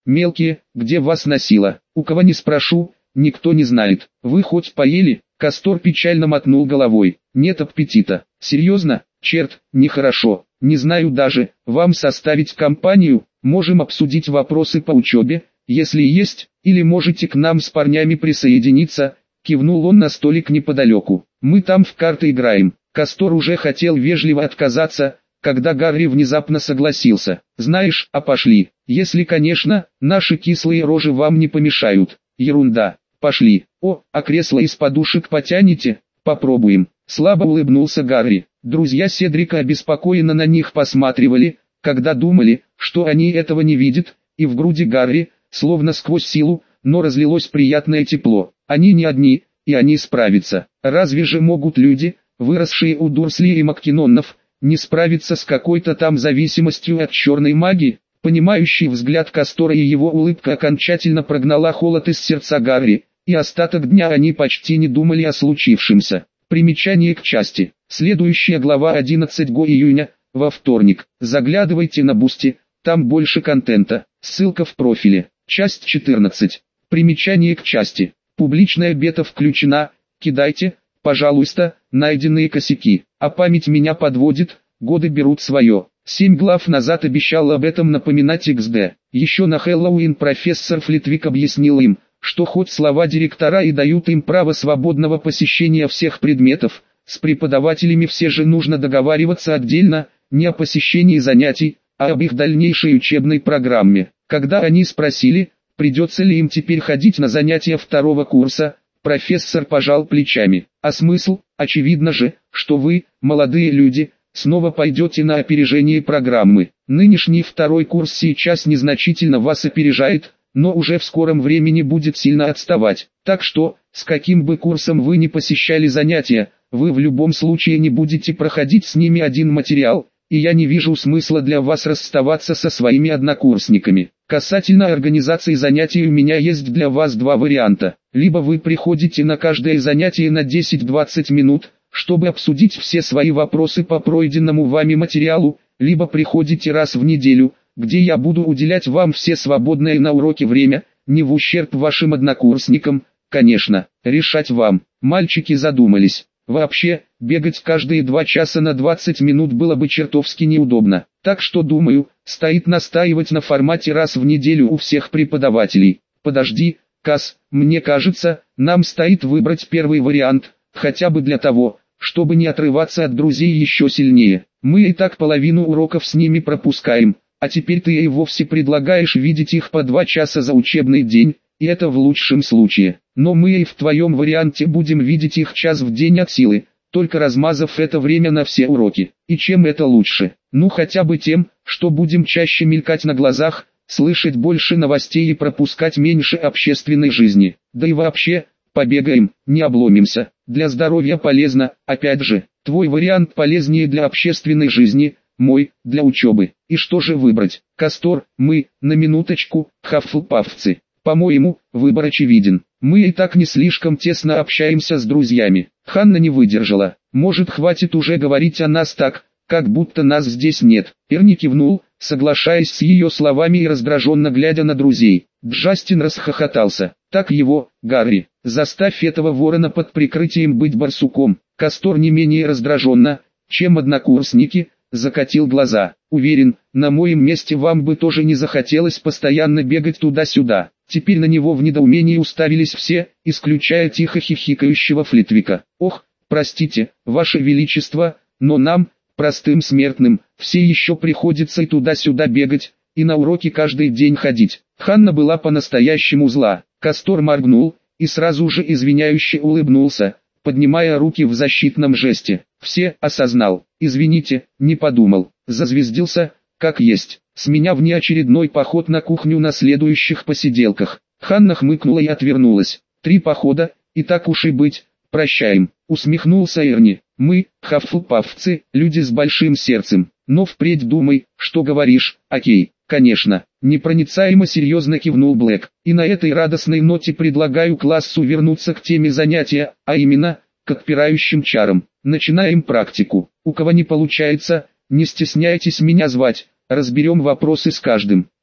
Мелкие, где вас носило? У кого не спрошу, никто не знает. Вы хоть поели? Кастор печально мотнул головой. Нет аппетита. Серьезно? Черт, нехорошо. Не знаю даже, вам составить компанию, можем обсудить вопросы по учебе, если есть, или можете к нам с парнями присоединиться, кивнул он на столик неподалеку. Мы там в карты играем. Кастор уже хотел вежливо отказаться, когда Гарри внезапно согласился. Знаешь, а пошли, если, конечно, наши кислые рожи вам не помешают. Ерунда, пошли. О, а кресло из подушек потянете? Попробуем. Слабо улыбнулся Гарри. Друзья Седрика обеспокоенно на них посматривали, когда думали, что они этого не видят, и в груди Гарри, словно сквозь силу, но разлилось приятное тепло. Они не одни, и они справятся. Разве же могут люди, выросшие у Дурсли и Маккинонов, не справиться с какой-то там зависимостью от черной магии? Понимающий взгляд Кастора и его улыбка окончательно прогнала холод из сердца Гарри, и остаток дня они почти не думали о случившемся. Примечание к части. Следующая глава 11 июня, во вторник. Заглядывайте на Бусти, там больше контента. Ссылка в профиле. Часть 14. Примечание к части. Публичная бета включена. Кидайте, пожалуйста, найденные косяки. А память меня подводит, годы берут свое. 7 глав назад обещал об этом напоминать XD. Еще на Хэллоуин профессор Флитвик объяснил им, что хоть слова директора и дают им право свободного посещения всех предметов, с преподавателями все же нужно договариваться отдельно, не о посещении занятий, а об их дальнейшей учебной программе. Когда они спросили, придется ли им теперь ходить на занятия второго курса, профессор пожал плечами. А смысл? Очевидно же, что вы, молодые люди, снова пойдете на опережение программы. Нынешний второй курс сейчас незначительно вас опережает, но уже в скором времени будет сильно отставать. Так что, с каким бы курсом вы ни посещали занятия, вы в любом случае не будете проходить с ними один материал, и я не вижу смысла для вас расставаться со своими однокурсниками. Касательно организации занятий у меня есть для вас два варианта. Либо вы приходите на каждое занятие на 10-20 минут, чтобы обсудить все свои вопросы по пройденному вами материалу, либо приходите раз в неделю, где я буду уделять вам все свободное на уроке время, не в ущерб вашим однокурсникам, конечно, решать вам. Мальчики задумались. Вообще, бегать каждые 2 часа на 20 минут было бы чертовски неудобно. Так что думаю, стоит настаивать на формате раз в неделю у всех преподавателей. Подожди, Кас, мне кажется, нам стоит выбрать первый вариант, хотя бы для того, чтобы не отрываться от друзей еще сильнее. Мы и так половину уроков с ними пропускаем, а теперь ты и вовсе предлагаешь видеть их по 2 часа за учебный день, и это в лучшем случае. Но мы и в твоем варианте будем видеть их час в день от силы, только размазав это время на все уроки. И чем это лучше? Ну хотя бы тем, что будем чаще мелькать на глазах, слышать больше новостей и пропускать меньше общественной жизни. Да и вообще, побегаем, не обломимся. Для здоровья полезно, опять же, твой вариант полезнее для общественной жизни, мой, для учебы. И что же выбрать? Кастор, мы, на минуточку, хаффлпаффцы. По-моему, выбор очевиден. Мы и так не слишком тесно общаемся с друзьями. Ханна не выдержала. Может, хватит уже говорить о нас так, как будто нас здесь нет. Эрни кивнул, соглашаясь с ее словами и раздраженно глядя на друзей. Джастин расхохотался. Так его, Гарри, заставь этого ворона под прикрытием быть барсуком. Кастор не менее раздраженно, чем однокурсники, закатил глаза. Уверен, на моем месте вам бы тоже не захотелось постоянно бегать туда-сюда. Теперь на него в недоумении уставились все, исключая тихо хихикающего Флитвика. Ох, простите, ваше величество, но нам, простым смертным, все еще приходится и туда-сюда бегать, и на уроки каждый день ходить. Ханна была по-настоящему зла. Кастор моргнул, и сразу же извиняюще улыбнулся, поднимая руки в защитном жесте. Все, осознал. Извините, не подумал. Зазвездился, как есть. С меня внеочередной поход на кухню на следующих посиделках. Ханна хмыкнула и отвернулась. 3 похода, и так уж и быть, прощаем. Усмехнулся Эрни. Мы, хаффлпаффцы, люди с большим сердцем. Но впредь думай, что говоришь. Окей, конечно. Непроницаемо серьезно кивнул Блэк. И на этой радостной ноте предлагаю классу вернуться к теме занятия, а именно, к отпирающим чарам. Начинаем практику. У кого не получается, не стесняйтесь меня звать. Разберем вопросы с каждым.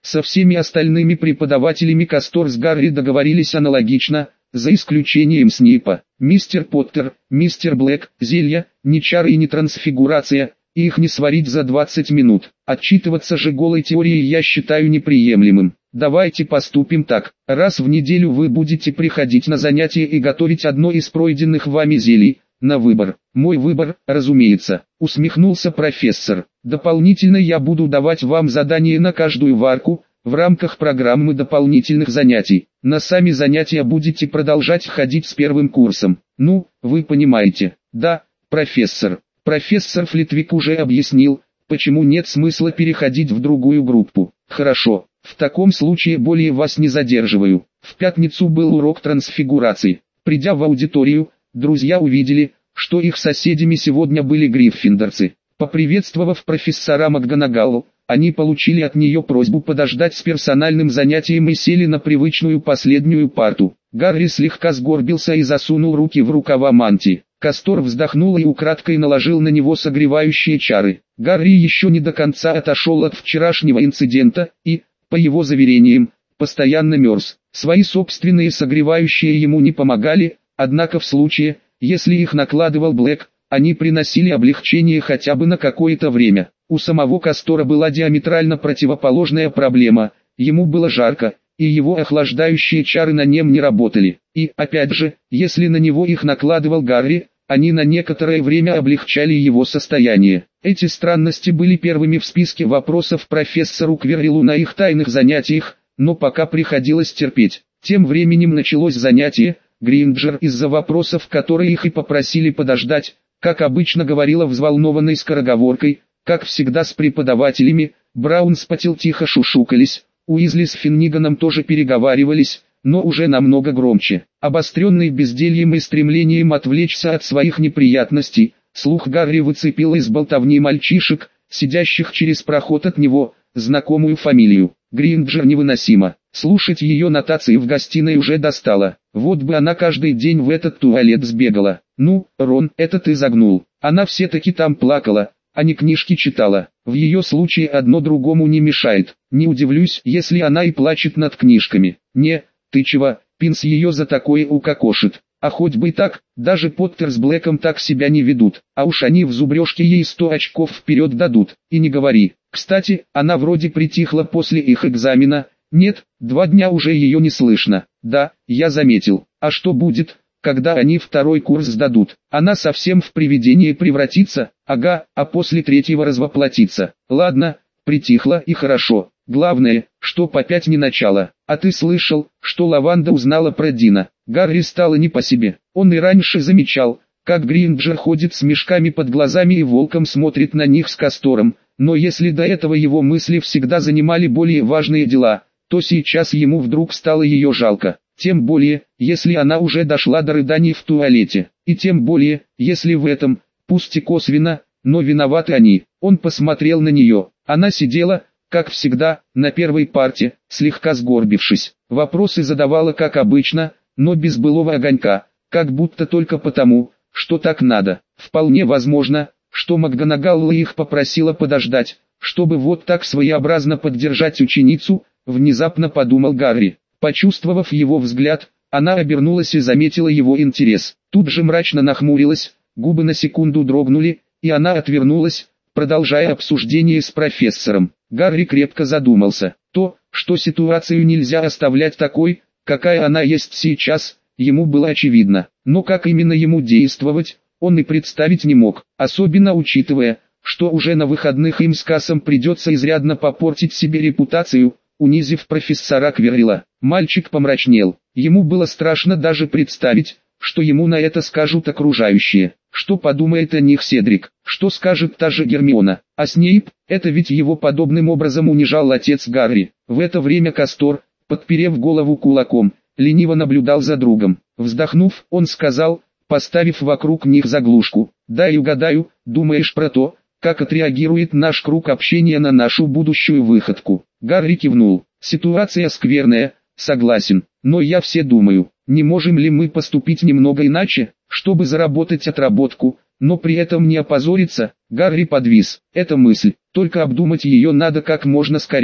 Со всеми остальными преподавателями Кастор с Гарри договорились аналогично, за исключением Снейпа. Мистер Поттер, мистер Блэк, зелья, ни чары и ни трансфигурация, и их не сварить за 20 минут. Отчитываться же голой теорией я считаю неприемлемым. Давайте поступим так. Раз в неделю вы будете приходить на занятия и готовить одно из пройденных вами зелий, на выбор. Мой выбор, разумеется, усмехнулся профессор. Дополнительно я буду давать вам задания на каждую варку, в рамках программы дополнительных занятий. На сами занятия будете продолжать ходить с первым курсом. Ну, вы понимаете. Да, профессор. Профессор Флитвик уже объяснил, почему нет смысла переходить в другую группу. Хорошо, в таком случае более вас не задерживаю. В пятницу был урок трансфигурации. Придя в аудиторию, друзья увидели, что их соседями сегодня были гриффиндорцы. Поприветствовав профессора МакГонагалл, они получили от нее просьбу подождать с персональным занятием и сели на привычную последнюю парту. Гарри слегка сгорбился и засунул руки в рукава мантии. Кастор вздохнул и украдкой наложил на него согревающие чары. Гарри еще не до конца отошел от вчерашнего инцидента и, по его заверениям, постоянно мерз. Свои собственные согревающие ему не помогали, однако в случае, если их накладывал Блэк, они приносили облегчение хотя бы на какое-то время. У самого Кастора была диаметрально противоположная проблема, ему было жарко, и его охлаждающие чары на нем не работали. И, опять же, если на него их накладывал Гарри, они на некоторое время облегчали его состояние. Эти странности были первыми в списке вопросов профессору Квирреллу на их тайных занятиях, но пока приходилось терпеть. Тем временем началось занятие. Гринджер из-за вопросов, которые их и попросили подождать, как обычно говорила взволнованной скороговоркой, как всегда с преподавателями, Браун с Паттил тихо шушукались, Уизли с Финниганом тоже переговаривались, но уже намного громче. Обостренный бездельем и стремлением отвлечься от своих неприятностей, слух Гарри выцепил из болтовни мальчишек, сидящих через проход от него, знакомую фамилию. Гринджер невыносимо. Слушать ее нотации в гостиной уже достало. Вот бы она каждый день в этот туалет сбегала. Ну, Рон, это ты загнул. Она все-таки там плакала, а не книжки читала. В ее случае одно другому не мешает. Не удивлюсь, если она и плачет над книжками. Не, ты чего, Пинс ее за такое укокошит. А хоть бы и так, даже Поттер с Блэком так себя не ведут. А уж они в зубрежке ей 100 очков вперед дадут. И не говори. Кстати, она вроде притихла после их экзамена. Нет, 2 дня уже ее не слышно. Да, я заметил. А что будет, когда они второй курс сдадут? Она совсем в привидение превратится? Ага, а после 3-го развоплотится. Ладно, притихла и хорошо. Главное, что опять не начало. А ты слышал, что Лаванда узнала про Дина? Гарри стало не по себе. Он и раньше замечал, как Гринджер ходит с мешками под глазами и волком смотрит на них с Кастором. Но если до этого его мысли всегда занимали более важные дела, то сейчас ему вдруг стало ее жалко. Тем более, если она уже дошла до рыданий в туалете. И тем более, если в этом, пусть и косвенно, но виноваты они. Он посмотрел на нее. Она сидела, как всегда, на первой парте, слегка сгорбившись. Вопросы задавала как обычно, но без былого огонька, как будто только потому, что так надо. Вполне возможно, что МакГонагалл их попросила подождать, чтобы вот так своеобразно поддержать ученицу, внезапно подумал Гарри. Почувствовав его взгляд, она обернулась и заметила его интерес. Тут же мрачно нахмурилась, губы на секунду дрогнули, и она отвернулась, продолжая обсуждение с профессором. Гарри крепко задумался. То, что ситуацию нельзя оставлять такой, какая она есть сейчас, ему было очевидно. Но как именно ему действовать, он и представить не мог, особенно учитывая, что уже на выходных им с Кассом придется изрядно попортить себе репутацию, унизив профессора Квиррелла. Мальчик помрачнел. Ему было страшно даже представить, что ему на это скажут окружающие. Что подумает о них Седрик? Что скажет та же Гермиона? А Снейп, это ведь его подобным образом унижал отец Гарри. В это время Кастор, подперев голову кулаком, лениво наблюдал за другом. Вздохнув, он сказал, поставив вокруг них заглушку: «Дай угадаю, думаешь про то, как отреагирует наш круг общения на нашу будущую выходку?» Гарри кивнул. «Ситуация скверная, согласен, но я все думаю, не можем ли мы поступить немного иначе, чтобы заработать отработку, но при этом не опозориться?» Гарри подвис. «Эта мысль, только обдумать ее надо как можно скорее.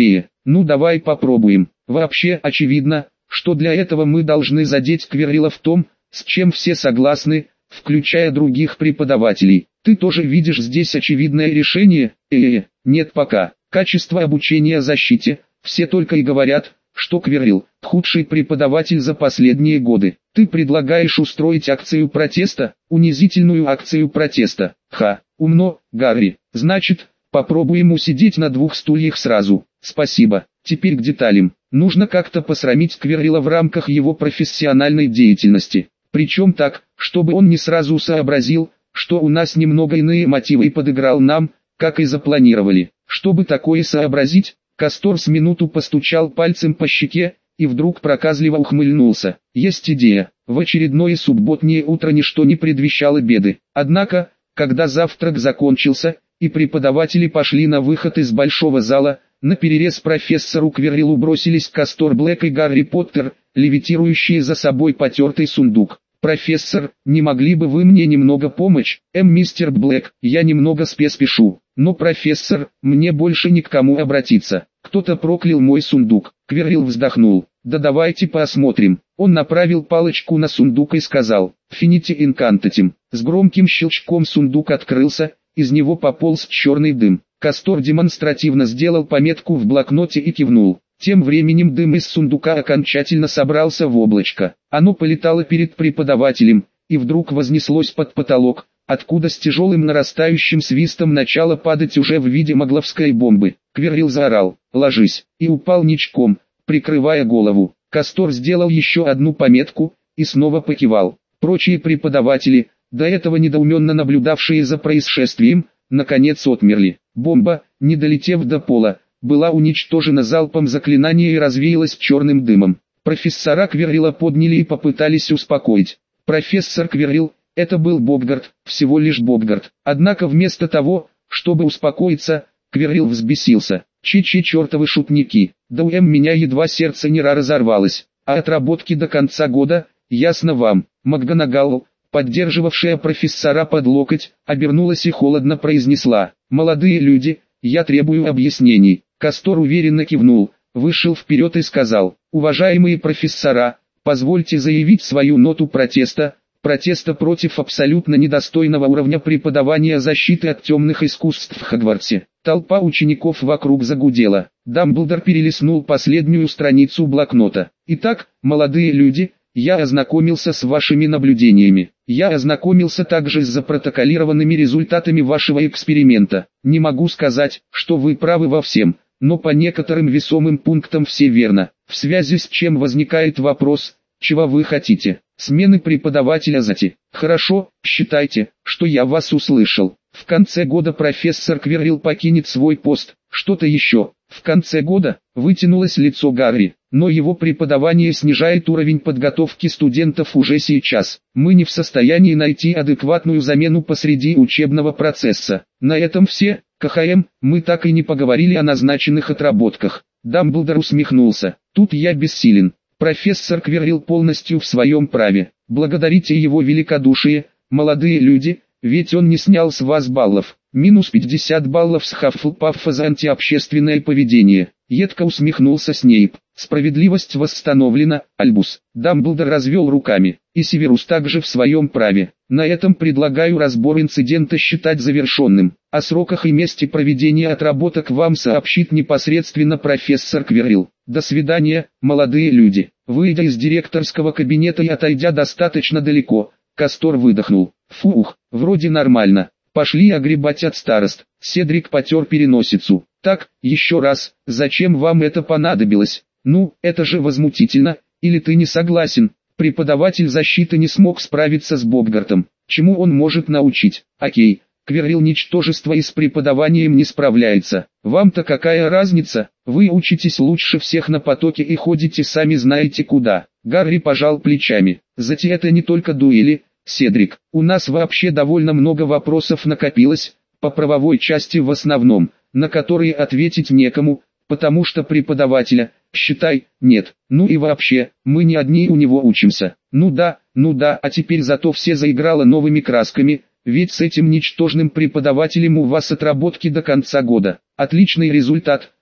Ну давай попробуем. Вообще очевидно, что для этого мы должны задеть Квиррилла в том, с чем все согласны, включая других преподавателей. Ты тоже видишь здесь очевидное решение? Нет пока. Качество обучения защите, все только и говорят, что Квиррилл – худший преподаватель за последние годы. Ты предлагаешь устроить акцию протеста, унизительную акцию протеста. Умно, Гарри. Значит, попробуем усидеть на двух стульях сразу. Спасибо. Теперь к деталям. Нужно как-то посрамить Квиррилла в рамках его профессиональной деятельности. Причем так, чтобы он не сразу сообразил, что у нас немного иные мотивы и подыграл нам, как и запланировали. Чтобы такое сообразить, Кастор с минуту постучал пальцем по щеке, и вдруг проказливо ухмыльнулся. Есть идея. В очередное субботнее утро ничто не предвещало беды. Однако, когда завтрак закончился, и преподаватели пошли на выход из большого зала, наперерез профессору Квирриллу бросились Кастор Блэк и Гарри Поттер, левитирующие за собой потертый сундук. «Профессор, не могли бы вы мне немного помочь, мистер Блэк, я немного спешу». «Но, профессор, мне больше ни к кому обратиться. Кто-то проклял мой сундук». Квиррилл вздохнул. «Да давайте посмотрим». Он направил палочку на сундук и сказал: «Фините инкантатим». С громким щелчком сундук открылся, из него пополз черный дым. Кастор демонстративно сделал пометку в блокноте и кивнул. Тем временем дым из сундука окончательно собрался в облачко. Оно полетало перед преподавателем, и вдруг вознеслось под потолок, откуда с тяжелым нарастающим свистом начало падать уже в виде магловской бомбы. Квиррилл заорал: «Ложись!» и упал ничком, прикрывая голову. Кастор сделал еще одну пометку, и снова покивал. Прочие преподаватели, до этого недоуменно наблюдавшие за происшествием, наконец отмерли. Бомба, не долетев до пола, была уничтожена залпом заклинания и развеялась черным дымом. Профессора Квиррилла подняли и попытались успокоить. «Профессор Квиррилл, это был Боггарт, всего лишь Боггарт». Однако вместо того, чтобы успокоиться, Квиррилл взбесился. Чертовы шутники, да у меня едва сердце не разорвалось. А отработки до конца года, ясно вам». МакГонагал, поддерживавшая профессора под локоть, обернулась и холодно произнесла: «Молодые люди, я требую объяснений». Кастор уверенно кивнул, вышел вперед и сказал: «Уважаемые профессора, позвольте заявить свою ноту протеста против абсолютно недостойного уровня преподавания защиты от темных искусств в Хогвартсе». Толпа учеников вокруг загудела. Дамблдор перелистнул последнюю страницу блокнота. «Итак, молодые люди, я ознакомился с вашими наблюдениями. Я ознакомился также с запротоколированными результатами вашего эксперимента. Не могу сказать, что вы правы во всем, но по некоторым весомым пунктам все верно. В связи с чем возникает вопрос: чего вы хотите? Смены преподавателя зати? Хорошо, считайте, что я вас услышал. В конце года профессор Квиррилл покинет свой пост. Что-то еще?» В конце года вытянулось лицо Гарри. «Но его преподавание снижает уровень подготовки студентов уже сейчас. Мы не в состоянии найти адекватную замену посреди учебного процесса. На этом все. КХМ, мы так и не поговорили о назначенных отработках». Дамблдор усмехнулся. «Тут я бессилен. Профессор Квиррилл полностью в своем праве. Благодарите его великодушие, молодые люди, ведь он не снял с вас баллов. Минус 50 баллов с Хаффлпаффа за антиобщественное поведение». Едко усмехнулся Снейп. «Справедливость восстановлена, Альбус». Дамблдор развел руками. «И Северус также в своем праве. На этом предлагаю разбор инцидента считать завершенным. О сроках и месте проведения отработок вам сообщит непосредственно профессор Квиррилл. До свидания, молодые люди». Выйдя из директорского кабинета и отойдя достаточно далеко, Кастор выдохнул. «Фух, вроде нормально. Пошли огребать от старост». Седрик потер переносицу. «Так, еще раз, зачем вам это понадобилось? Ну, это же возмутительно, или ты не согласен?» Преподаватель защиты не смог справиться с Боггартом. Чему он может научить? Окей, Квиррилл ничтожество и с преподаванием не справляется. Вам-то какая разница? Вы учитесь лучше всех на потоке и ходите сами знаете куда. Гарри пожал плечами. «Зате это не только дуэли, Седрик. У нас вообще довольно много вопросов накопилось, по правовой части в основном, на которые ответить некому, потому что преподавателя, считай, нет. Ну и вообще, мы не одни у него учимся». Ну да, а теперь зато все заиграло новыми красками, ведь с этим ничтожным преподавателем у вас отработки до конца года. Отличный результат,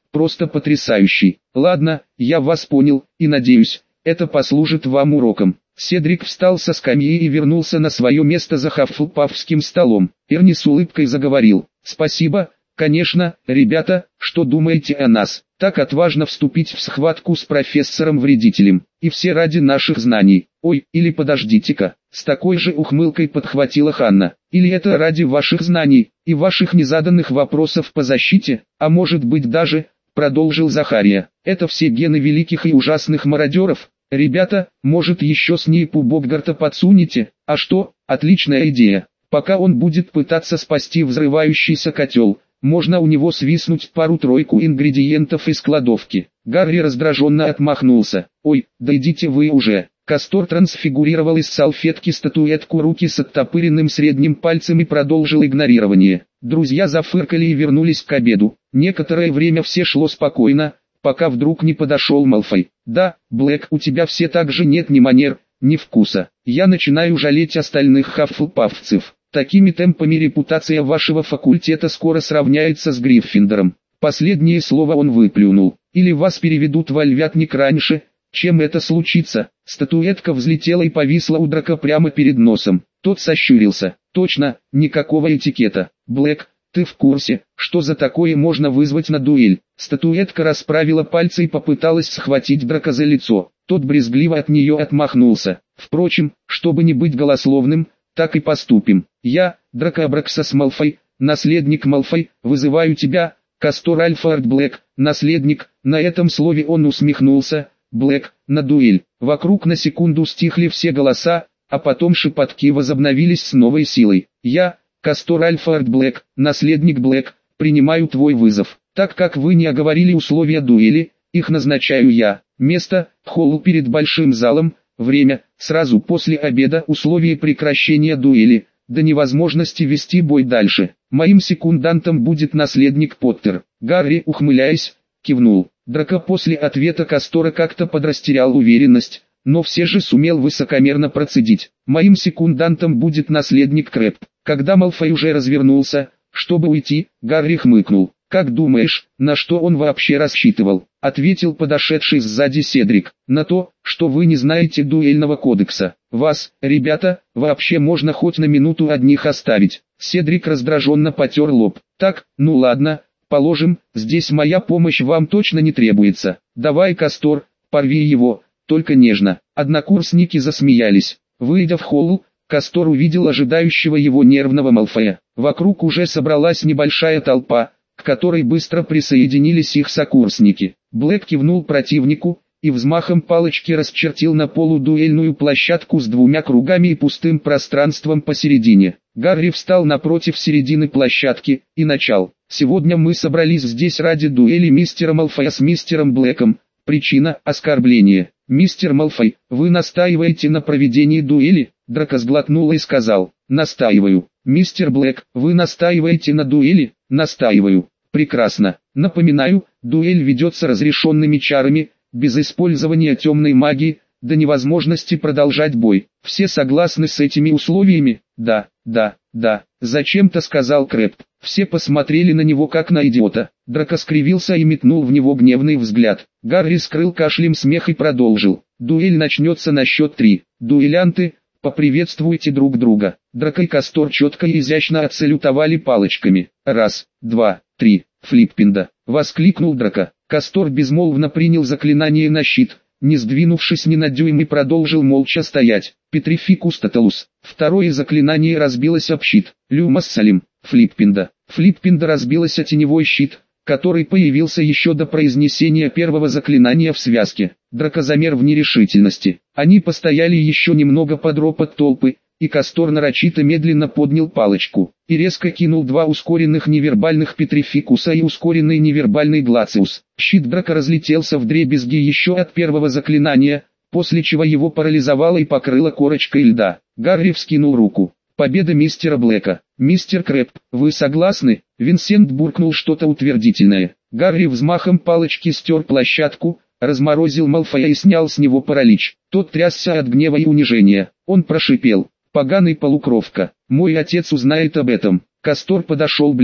просто потрясающий. Ладно, я вас понял, и надеюсь, это послужит вам уроком. Седрик встал со скамьи и вернулся на свое место за хаффлпафским столом. Эрни с улыбкой заговорил. «Спасибо, конечно, ребята, что думаете о нас? Так отважно вступить в схватку с профессором-вредителем. И все ради наших знаний. Ой, или подождите-ка». С такой же ухмылкой подхватила Ханна. «Или это ради ваших знаний и ваших незаданных вопросов по защите, а может быть даже...» Продолжил Захария. «Это все гены великих и ужасных мародеров. Ребята, может еще Снейпу Боггарта подсунете? А что, отличная идея. Пока он будет пытаться спасти взрывающийся котел, можно у него свистнуть пару-тройку ингредиентов из кладовки». Гарри раздраженно отмахнулся. «Ой, да идите вы уже». Кастор трансфигурировал из салфетки статуэтку руки с оттопыренным средним пальцем и продолжил игнорирование. Друзья зафыркали и вернулись к обеду. Некоторое время все шло спокойно, пока вдруг не подошел Малфой. «Да, Блэк, у тебя все так же нет ни манер, ни вкуса. Я начинаю жалеть остальных хаффлпафцев. Такими темпами репутация вашего факультета скоро сравняется с Гриффиндором». Последнее слово он выплюнул. «Или вас переведут в Ольвятник раньше, чем это случится». Статуэтка взлетела и повисла у Драка прямо перед носом. Тот сощурился. «Точно, никакого этикета. Блэк, ты в курсе, что за такое можно вызвать на дуэль?» Статуэтка расправила пальцы и попыталась схватить Драка за лицо. Тот брезгливо от нее отмахнулся. «Впрочем, чтобы не быть голословным, так и поступим. Я, Драко Абраксас Малфой, наследник Малфой, вызываю тебя, Кастор Альфард Блэк, наследник». На этом слове он усмехнулся. «Блэк, на дуэль». Вокруг на секунду стихли все голоса, а потом шепотки возобновились с новой силой. «Я, Кастор Альфард Блэк, наследник Блэк, принимаю твой вызов. Так как вы не оговорили условия дуэли, их назначаю я. Место – холл перед большим залом, время – сразу после обеда, условия прекращения дуэли, до невозможности вести бой дальше. Моим секундантом будет наследник Поттер». Гарри, ухмыляясь, кивнул. Драко после ответа Кастора как-то подрастерял уверенность, но все же сумел высокомерно процедить. «Моим секундантом будет наследник Крэб». Когда Малфой уже развернулся, чтобы уйти, Гарри хмыкнул. «Как думаешь, на что он вообще рассчитывал?» — ответил подошедший сзади Седрик. «На то, что вы не знаете дуэльного кодекса. Вас, ребята, вообще можно хоть на минуту одних оставить». Седрик раздраженно потер лоб. «Так, ну ладно. Положим, здесь моя помощь вам точно не требуется. Давай, Кастор, порви его, только нежно». Однокурсники засмеялись. Выйдя в холл, Кастор увидел ожидающего его нервного Малфоя. Вокруг уже собралась небольшая толпа, к которой быстро присоединились их сокурсники. Блэк кивнул противнику и взмахом палочки расчертил на полу дуэльную площадку с двумя кругами и пустым пространством посередине. Гарри встал напротив середины площадки и начал. «Сегодня мы собрались здесь ради дуэли мистера Малфоя с мистером Блэком. Причина – оскорбление. Мистер Малфой, вы настаиваете на проведении дуэли?» Драко сглотнул и сказал. «Настаиваю». «Мистер Блэк, вы настаиваете на дуэли?» «Настаиваю». «Прекрасно. Напоминаю, дуэль ведется разрешенными чарами, без использования темной магии, до невозможности продолжать бой. Все согласны с этими условиями?» «Да, да, да», зачем-то сказал Крэб. Все посмотрели на него как на идиота. Драко скривился и метнул в него гневный взгляд. Гарри скрыл кашлем смех и продолжил. «Дуэль начнется на счет 3. Дуэлянты, поприветствуйте друг друга». Драко и Кастор четко и изящно отсалютовали палочками. «Раз, два, три, Флиппинда!» — воскликнул Драко. Кастор безмолвно принял заклинание на щит, не сдвинувшись ни на дюйм, и продолжил молча стоять. «Петрификус тоталус». Второе заклинание разбилось об щит. «Люмас салим». Флиппинда. Флиппинда разбилась о теневой щит, который появился еще до произнесения первого заклинания в связке. Драко замер в нерешительности. Они постояли еще немного под ропот толпы, и Кастор нарочито медленно поднял палочку и резко кинул два ускоренных невербальных Петрификуса и ускоренный невербальный Глациус. Щит Драко разлетелся вдребезги еще от первого заклинания, после чего его парализовало и покрыло корочкой льда. Гарри вскинул руку. «Победа мистера Блэка». «Мистер Крэб, вы согласны?» Винсент буркнул что-то утвердительное. Гарри взмахом палочки стер площадку, разморозил Малфоя и снял с него паралич. Тот трясся от гнева и унижения. Он прошипел. «Поганый полукровка, мой отец узнает об этом». Кастор подошел ближе.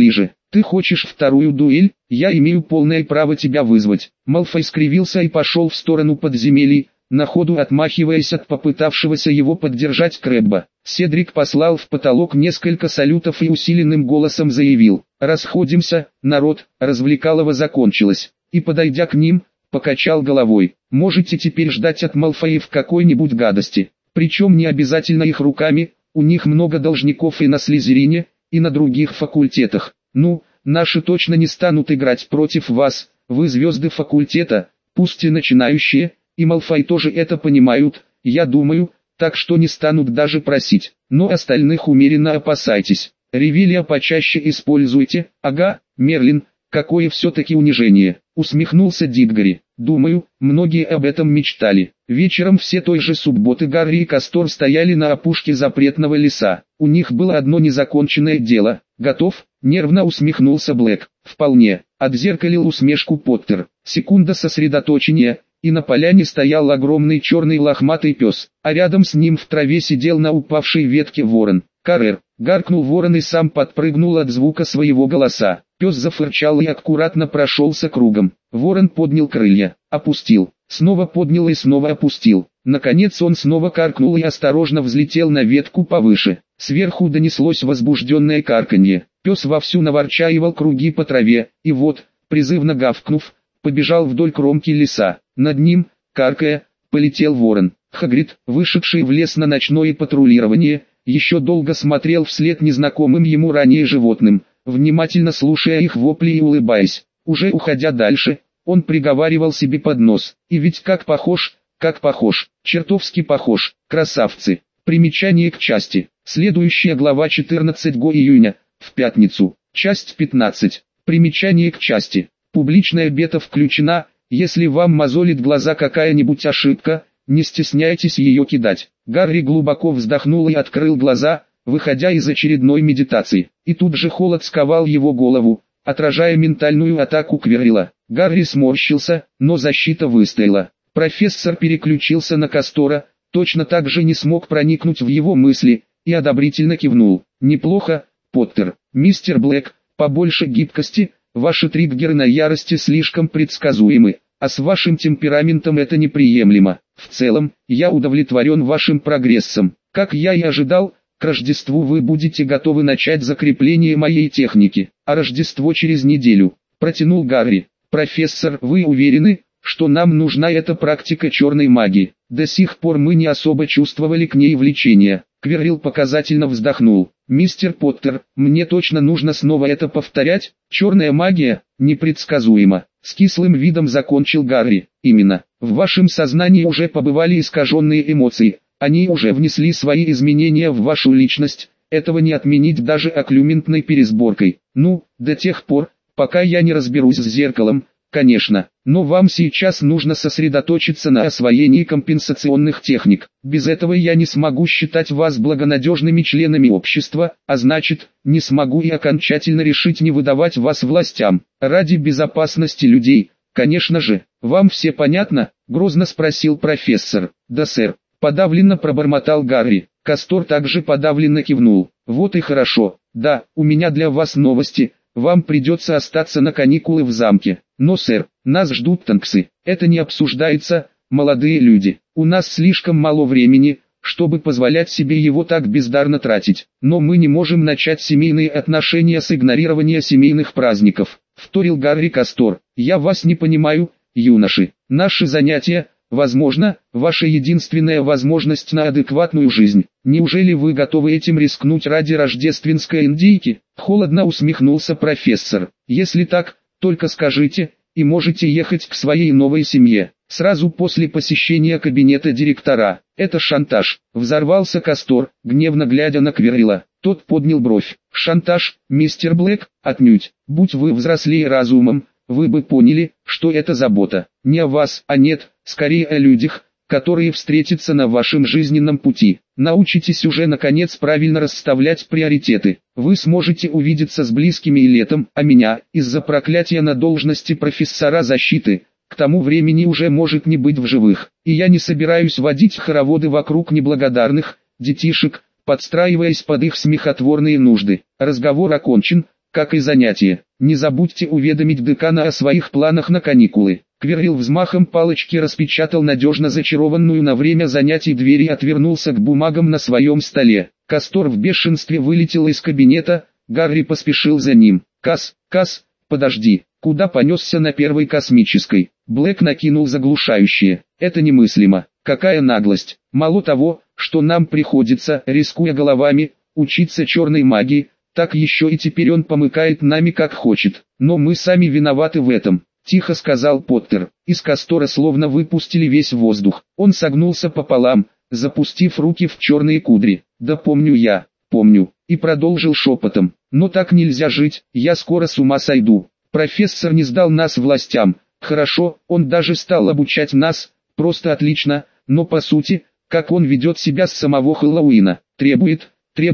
Ты хочешь вторую дуэль? Я имею полное право тебя вызвать. Малфой скривился и пошел в сторону подземелий, на ходу отмахиваясь от попытавшегося его поддержать Крэбба. Седрик послал в потолок несколько салютов и усиленным голосом заявил: «Расходимся, народ, развлекалово закончилось». И, подойдя к ним, покачал головой: «Можете теперь ждать от Малфоев какой-нибудь гадости. Причем не обязательно их руками, у них много должников и на Слизерине, и на других факультетах. Ну, наши точно не станут играть против вас, вы звезды факультета, пусть и начинающие, и Малфой тоже это понимают, я думаю, так что не станут даже просить. Но остальных умеренно опасайтесь. Ревелия почаще используйте». «Ага, Мерлин, какое все-таки унижение», усмехнулся Дитгари. «Думаю, многие об этом мечтали». Вечером все той же субботы Гарри и Кастор стояли на опушке запретного леса. У них было одно незаконченное дело. «Готов?» — нервно усмехнулся Блэк. «Вполне», — отзеркалил усмешку Поттер. Секунда сосредоточения, и на поляне стоял огромный черный лохматый пес, а рядом с ним в траве сидел на упавшей ветке ворон. «Карэр!» — гаркнул ворон и сам подпрыгнул от звука своего голоса. Пес зафырчал и аккуратно прошелся кругом. Ворон поднял крылья, опустил, снова поднял и снова опустил. Наконец он снова каркнул и осторожно взлетел на ветку повыше. Сверху донеслось возбужденное карканье. Пес вовсю наворчаивал круги по траве, и вот, призывно гавкнув, побежал вдоль кромки леса. Над ним, каркая, полетел ворон. Хагрид, вышедший в лес на ночное патрулирование, еще долго смотрел вслед незнакомым ему ранее животным, внимательно слушая их вопли и улыбаясь. Уже уходя дальше, он приговаривал себе под нос: «И ведь как похож, чертовски похож, красавцы». Примечание к части. Следующая глава 14 июня, в пятницу. Часть 15. Примечание к части. Публичная бета включена. Если вам мозолит глаза какая-нибудь ошибка, не стесняйтесь ее кидать. Гарри глубоко вздохнул и открыл глаза, выходя из очередной медитации. И тут же холод сковал его голову, отражая ментальную атаку Квиррилла. Гарри сморщился, но защита выстояла. Профессор переключился на Кастора, точно так же не смог проникнуть в его мысли, и одобрительно кивнул. «Неплохо, Поттер. Мистер Блэк, побольше гибкости, ваши триггеры на ярости слишком предсказуемы, а с вашим темпераментом это неприемлемо. В целом, я удовлетворен вашим прогрессом. Как я и ожидал, к Рождеству вы будете готовы начать закрепление моей техники, а Рождество через неделю», — протянул Гарри. «Профессор, вы уверены, что нам нужна эта практика черной магии? До сих пор мы не особо чувствовали к ней влечения». Квиррилл показательно вздохнул. «Мистер Поттер, мне точно нужно снова это повторять? Черная магия непредсказуема», — с кислым видом закончил Гарри. «Именно. В вашем сознании уже побывали искаженные эмоции, они уже внесли свои изменения в вашу личность, этого не отменить даже окклюментной пересборкой. Ну, до тех пор, пока я не разберусь с зеркалом, конечно, но вам сейчас нужно сосредоточиться на освоении компенсационных техник. Без этого я не смогу считать вас благонадежными членами общества, а значит, не смогу и окончательно решить не выдавать вас властям. Ради безопасности людей, конечно же. Вам все понятно?» — грозно спросил профессор. «Да, сэр», — подавленно пробормотал Гарри. Кастор также подавленно кивнул. «Вот и хорошо. Да, у меня для вас новости. Вам придется остаться на каникулы в замке. Но, сэр, нас ждут танксы. Это не обсуждается, молодые люди. У нас слишком мало времени, чтобы позволять себе его так бездарно тратить. Но мы не можем начать семейные отношения с игнорирования семейных праздников», — вторил Гарри Кастор. «Я вас не понимаю, юноши. Наши занятия, возможно, ваша единственная возможность на адекватную жизнь. Неужели вы готовы этим рискнуть ради рождественской индейки?» — холодно усмехнулся профессор. «Если так, только скажите, и можете ехать к своей новой семье, сразу после посещения кабинета директора». «Это шантаж», — взорвался Кастор, гневно глядя на Квиррилла. Тот поднял бровь. «Шантаж, мистер Блэк? Отнюдь. Будь вы взрослее разумом, вы бы поняли, что это забота не о вас, а нет, скорее о людях, которые встретятся на вашем жизненном пути. Научитесь уже наконец правильно расставлять приоритеты. Вы сможете увидеться с близкими и летом, а меня, из-за проклятия на должности профессора защиты, к тому времени уже может не быть в живых. И я не собираюсь водить хороводы вокруг неблагодарных детишек, подстраиваясь под их смехотворные нужды. Разговор окончен. как и занятия. Не забудьте уведомить декана о своих планах на каникулы. Квиррилл взмахом палочки распечатал надежно зачарованную на время занятий дверь и отвернулся к бумагам на своем столе. Кастор в бешенстве вылетел из кабинета, Гарри поспешил за ним. Кас, подожди, куда понесся на первой космической? Блэк накинул заглушающее. Это немыслимо. Какая наглость. Мало того, что нам приходится, рискуя головами, учиться черной магии, так еще и теперь он помыкает нами как хочет. Но мы сами виноваты в этом. Тихо сказал Поттер. Из Кастора словно выпустили весь воздух. Он согнулся пополам, запустив руки в черные кудри. Да помню я, помню. И продолжил шепотом. Но так нельзя жить, я скоро с ума сойду. Профессор не сдал нас властям. Хорошо, он даже стал обучать нас, просто отлично. Но по сути, как он ведет себя с самого Хэллоуина. Требует,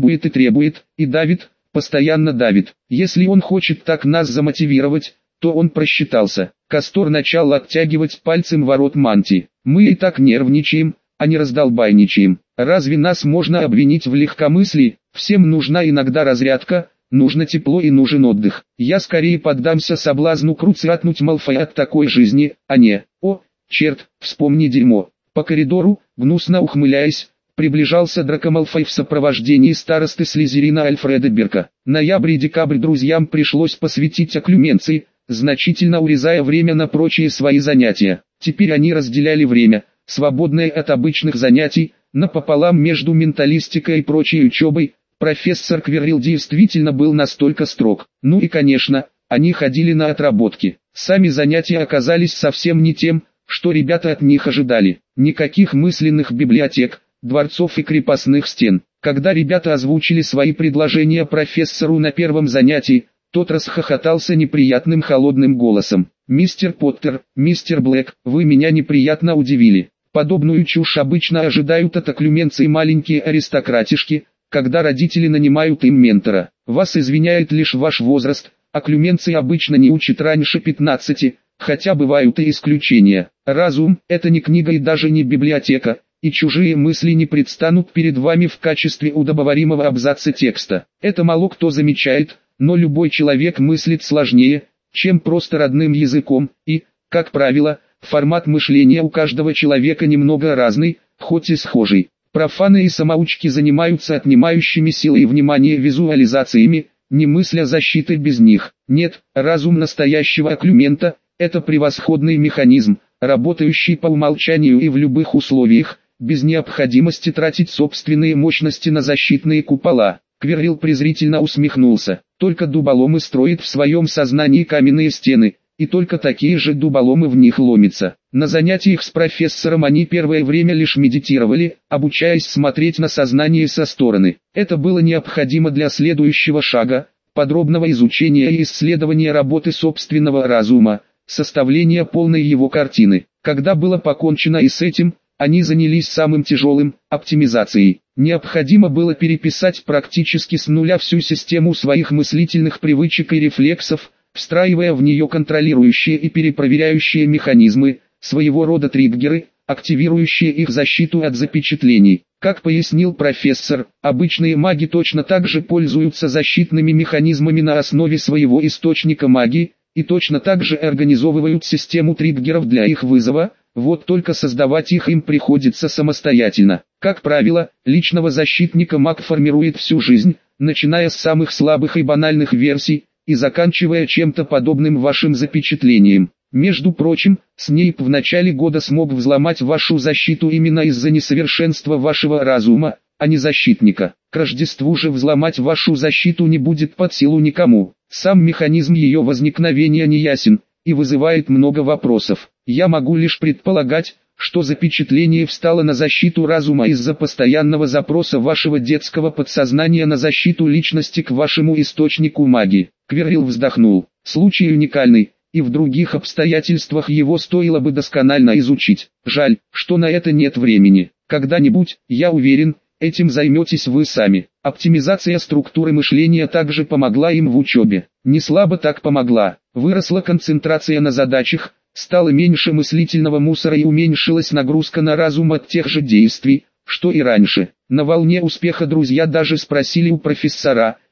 и давит, постоянно давит. Если он хочет так нас замотивировать, то он просчитался. Кастор начал оттягивать пальцем ворот мантии. Мы и так нервничаем, а не раздолбайничаем. Разве нас можно обвинить в легкомыслии? Всем нужна иногда разрядка, нужно тепло и нужен отдых. Я скорее поддамся соблазну круцатнуть Малфоя от такой жизни, а не... О, черт, вспомни дерьмо. По коридору, гнусно ухмыляясь, приближался Драко Малфой в сопровождении старосты Слизерина Альфреда Берка. Ноябрь и декабрь друзьям пришлось посвятить окклюменции, значительно урезая время на прочие свои занятия. Теперь они разделяли время, свободное от обычных занятий, напополам между менталистикой и прочей учебой. Профессор Квиррилл действительно был настолько строг. Ну и конечно, они ходили на отработки. Сами занятия оказались совсем не тем, что ребята от них ожидали. Никаких мысленных библиотек, дворцов и крепостных стен. Когда ребята озвучили свои предложения профессору на первом занятии, тот расхохотался неприятным холодным голосом. «Мистер Поттер, мистер Блэк, вы меня неприятно удивили. Подобную чушь обычно ожидают от окклюменции маленькие аристократишки, когда родители нанимают им ментора. Вас извиняет лишь ваш возраст, окклюменции обычно не учат раньше 15, хотя бывают и исключения. Разум – это не книга и даже не библиотека, и чужие мысли не предстанут перед вами в качестве удобоваримого абзаца текста. Это мало кто замечает, но любой человек мыслит сложнее, чем просто родным языком, и, как правило, формат мышления у каждого человека немного разный, хоть и схожий. Профаны и самоучки занимаются отнимающими силы и внимание визуализациями, не мысля защиты без них. Нет, разум настоящего окклюмента – это превосходный механизм, работающий по умолчанию и в любых условиях, без необходимости тратить собственные мощности на защитные купола. Квиррилл презрительно усмехнулся. Только дуболомы строят в своем сознании каменные стены, и только такие же дуболомы в них ломятся. На занятиях с профессором они первое время лишь медитировали, обучаясь смотреть на сознание со стороны. Это было необходимо для следующего шага, подробного изучения и исследования работы собственного разума, составления полной его картины. Когда было покончено и с этим, они занялись самым тяжелым – оптимизацией. Необходимо было переписать практически с нуля всю систему своих мыслительных привычек и рефлексов, встраивая в нее контролирующие и перепроверяющие механизмы, своего рода триггеры, активирующие их защиту от запечатлений. Как пояснил профессор, обычные маги точно так же пользуются защитными механизмами на основе своего источника магии, и точно так же организовывают систему триггеров для их вызова, вот только создавать их им приходится самостоятельно. Как правило, личного защитника маг формирует всю жизнь, начиная с самых слабых и банальных версий, и заканчивая чем-то подобным вашим запечатлением. Между прочим, Снейп в начале года смог взломать вашу защиту именно из-за несовершенства вашего разума, а не защитника. К Рождеству же взломать вашу защиту не будет под силу никому. Сам механизм ее возникновения не ясен, и вызывает много вопросов. Я могу лишь предполагать, что запечатление встало на защиту разума из-за постоянного запроса вашего детского подсознания на защиту личности к вашему источнику магии. Квиррилл вздохнул. Случай уникальный, и в других обстоятельствах его стоило бы досконально изучить. Жаль, что на это нет времени. Когда-нибудь, я уверен, этим займетесь вы сами. Оптимизация структуры мышления также помогла им в учебе. Не слабо так помогла. Выросла концентрация на задачах, стало меньше мыслительного мусора и уменьшилась нагрузка на разум от тех же действий, что и раньше. На волне успеха друзья даже спросили у профессора,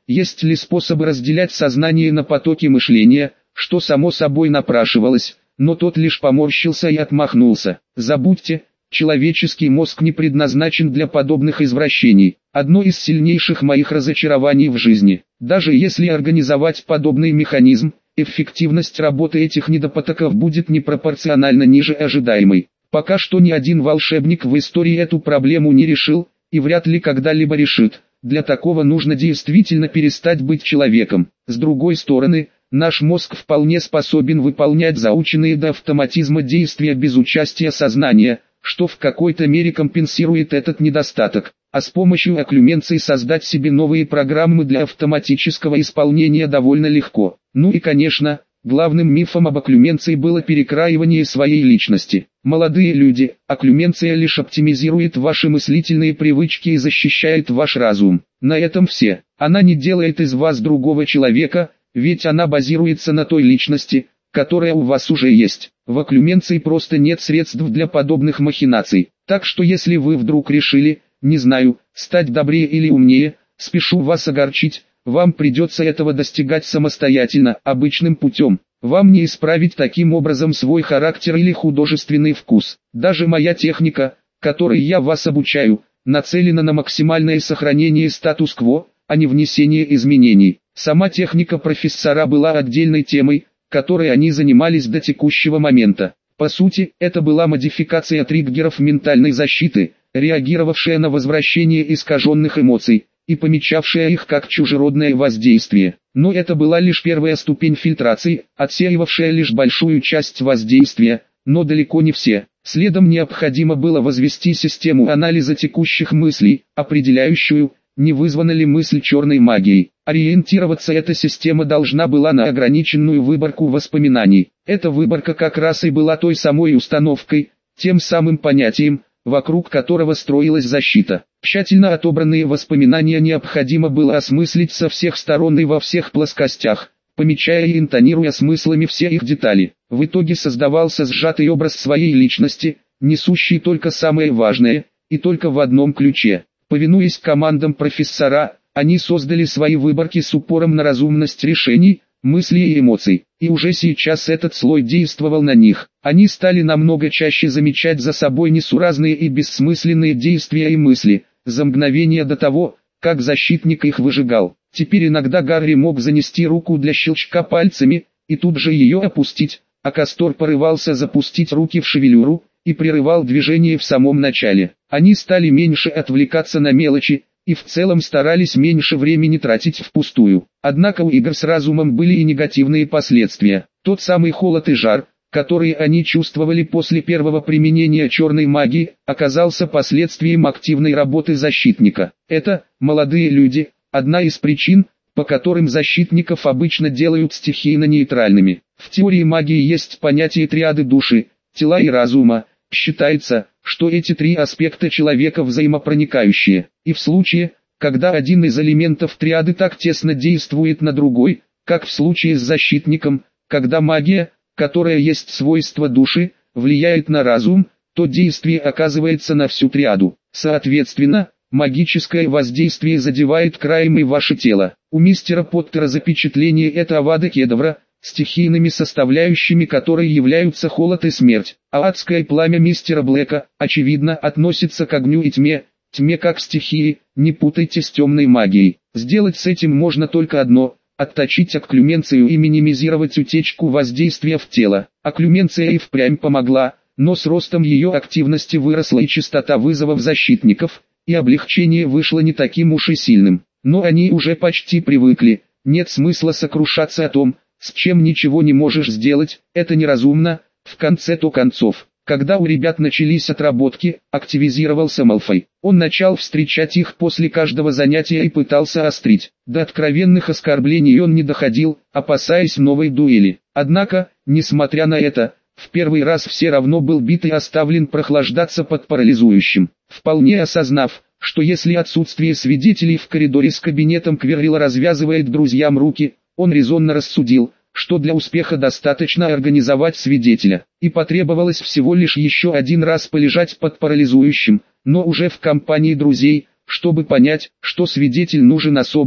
Есть ли способы разделять сознание на потоки мышления, что само собой напрашивалось, но тот лишь поморщился и отмахнулся. Забудьте, человеческий мозг не предназначен для подобных извращений. Одно из сильнейших моих разочарований в жизни. Даже если организовать подобный механизм, эффективность работы этих недопотоков будет непропорционально ниже ожидаемой. Пока что ни один волшебник в истории эту проблему не решил, и вряд ли когда-либо решит. Для такого нужно действительно перестать быть человеком. С другой стороны, наш мозг вполне способен выполнять заученные до автоматизма действия без участия сознания, что в какой-то мере компенсирует этот недостаток. А с помощью окклюменции создать себе новые программы для автоматического исполнения довольно легко. Ну и конечно, главным мифом об окклюменции было перекраивание своей личности. Молодые люди, окклюменция лишь оптимизирует ваши мыслительные привычки и защищает ваш разум. На этом все. Она не делает из вас другого человека, ведь она базируется на той личности, которая у вас уже есть. В окклюменции просто нет средств для подобных махинаций. Так что если вы вдруг решили, не знаю, стать добрее или умнее, спешу вас огорчить, вам придется этого достигать самостоятельно, обычным путем. Вам не исправить таким образом свой характер или художественный вкус. Даже моя техника, которой я вас обучаю, нацелена на максимальное сохранение статус-кво, а не внесение изменений. Сама техника профессора была отдельной темой, которой они занимались до текущего момента. По сути, это была модификация триггеров ментальной защиты, реагировавшая на возвращение искаженных эмоций, и помечавшая их как чужеродное воздействие. Но это была лишь первая ступень фильтрации, отсеивавшая лишь большую часть воздействия, но далеко не все. Следом необходимо было возвести систему анализа текущих мыслей, определяющую, не вызвана ли мысль черной магией. Ориентироваться эта система должна была на ограниченную выборку воспоминаний. Эта выборка как раз и была той самой установкой, тем самым понятием, вокруг которого строилась защита. Тщательно отобранные воспоминания необходимо было осмыслить со всех сторон и во всех плоскостях, помечая и интонируя смыслами все их детали. В итоге создавался сжатый образ своей личности, несущий только самое важное, и только в одном ключе. Повинуясь командам профессора, они создали свои выборки с упором на разумность решений, мыслей и эмоций, и уже сейчас этот слой действовал на них. Они стали намного чаще замечать за собой несуразные и бессмысленные действия и мысли, за мгновение до того, как защитник их выжигал. Теперь иногда Гарри мог занести руку для щелчка пальцами, и тут же ее опустить, а Кастор порывался запустить руки в шевелюру, и прерывал движение в самом начале. Они стали меньше отвлекаться на мелочи, и в целом старались меньше времени тратить впустую. Однако у игр с разумом были и негативные последствия. Тот самый холод и жар, которые они чувствовали после первого применения черной магии, оказался последствием активной работы защитника. Это, молодые люди, одна из причин, по которым защитников обычно делают стихийно нейтральными. В теории магии есть понятие триады души, тела и разума. Считается, что эти три аспекта человека взаимопроникающие, и в случае, когда один из элементов триады так тесно действует на другой, как в случае с защитником, когда магия, которая есть свойство души, влияет на разум, то действие оказывается на всю триаду. Соответственно, магическое воздействие задевает краем и ваше тело. У мистера Поттера запечатление это Авада Кедавра, стихийными составляющими которой являются холод и смерть, а адское пламя мистера Блэка, очевидно, относится к огню и тьме, тьме как стихии, не путайте с темной магией. Сделать с этим можно только одно – отточить окклюменцию и минимизировать утечку воздействия в тело. Окклюменция и впрямь помогла, но с ростом ее активности выросла и частота вызовов защитников, и облегчение вышло не таким уж и сильным. Но они уже почти привыкли, нет смысла сокрушаться о том, с чем ничего не можешь сделать, это неразумно, в конце-то концов. Когда у ребят начались отработки, активизировался Малфой. Он начал встречать их после каждого занятия и пытался острить. До откровенных оскорблений он не доходил, опасаясь новой дуэли. Однако, несмотря на это, в первый раз все равно был бит и оставлен прохлаждаться под парализующим. Вполне осознав, что если отсутствие свидетелей в коридоре с кабинетом Квиррилла развязывает друзьям руки, он резонно рассудил, что для успеха достаточно организовать свидетеля, и потребовалось всего лишь еще один раз полежать под парализующим, но уже в компании друзей, чтобы понять, что свидетель нужен особый,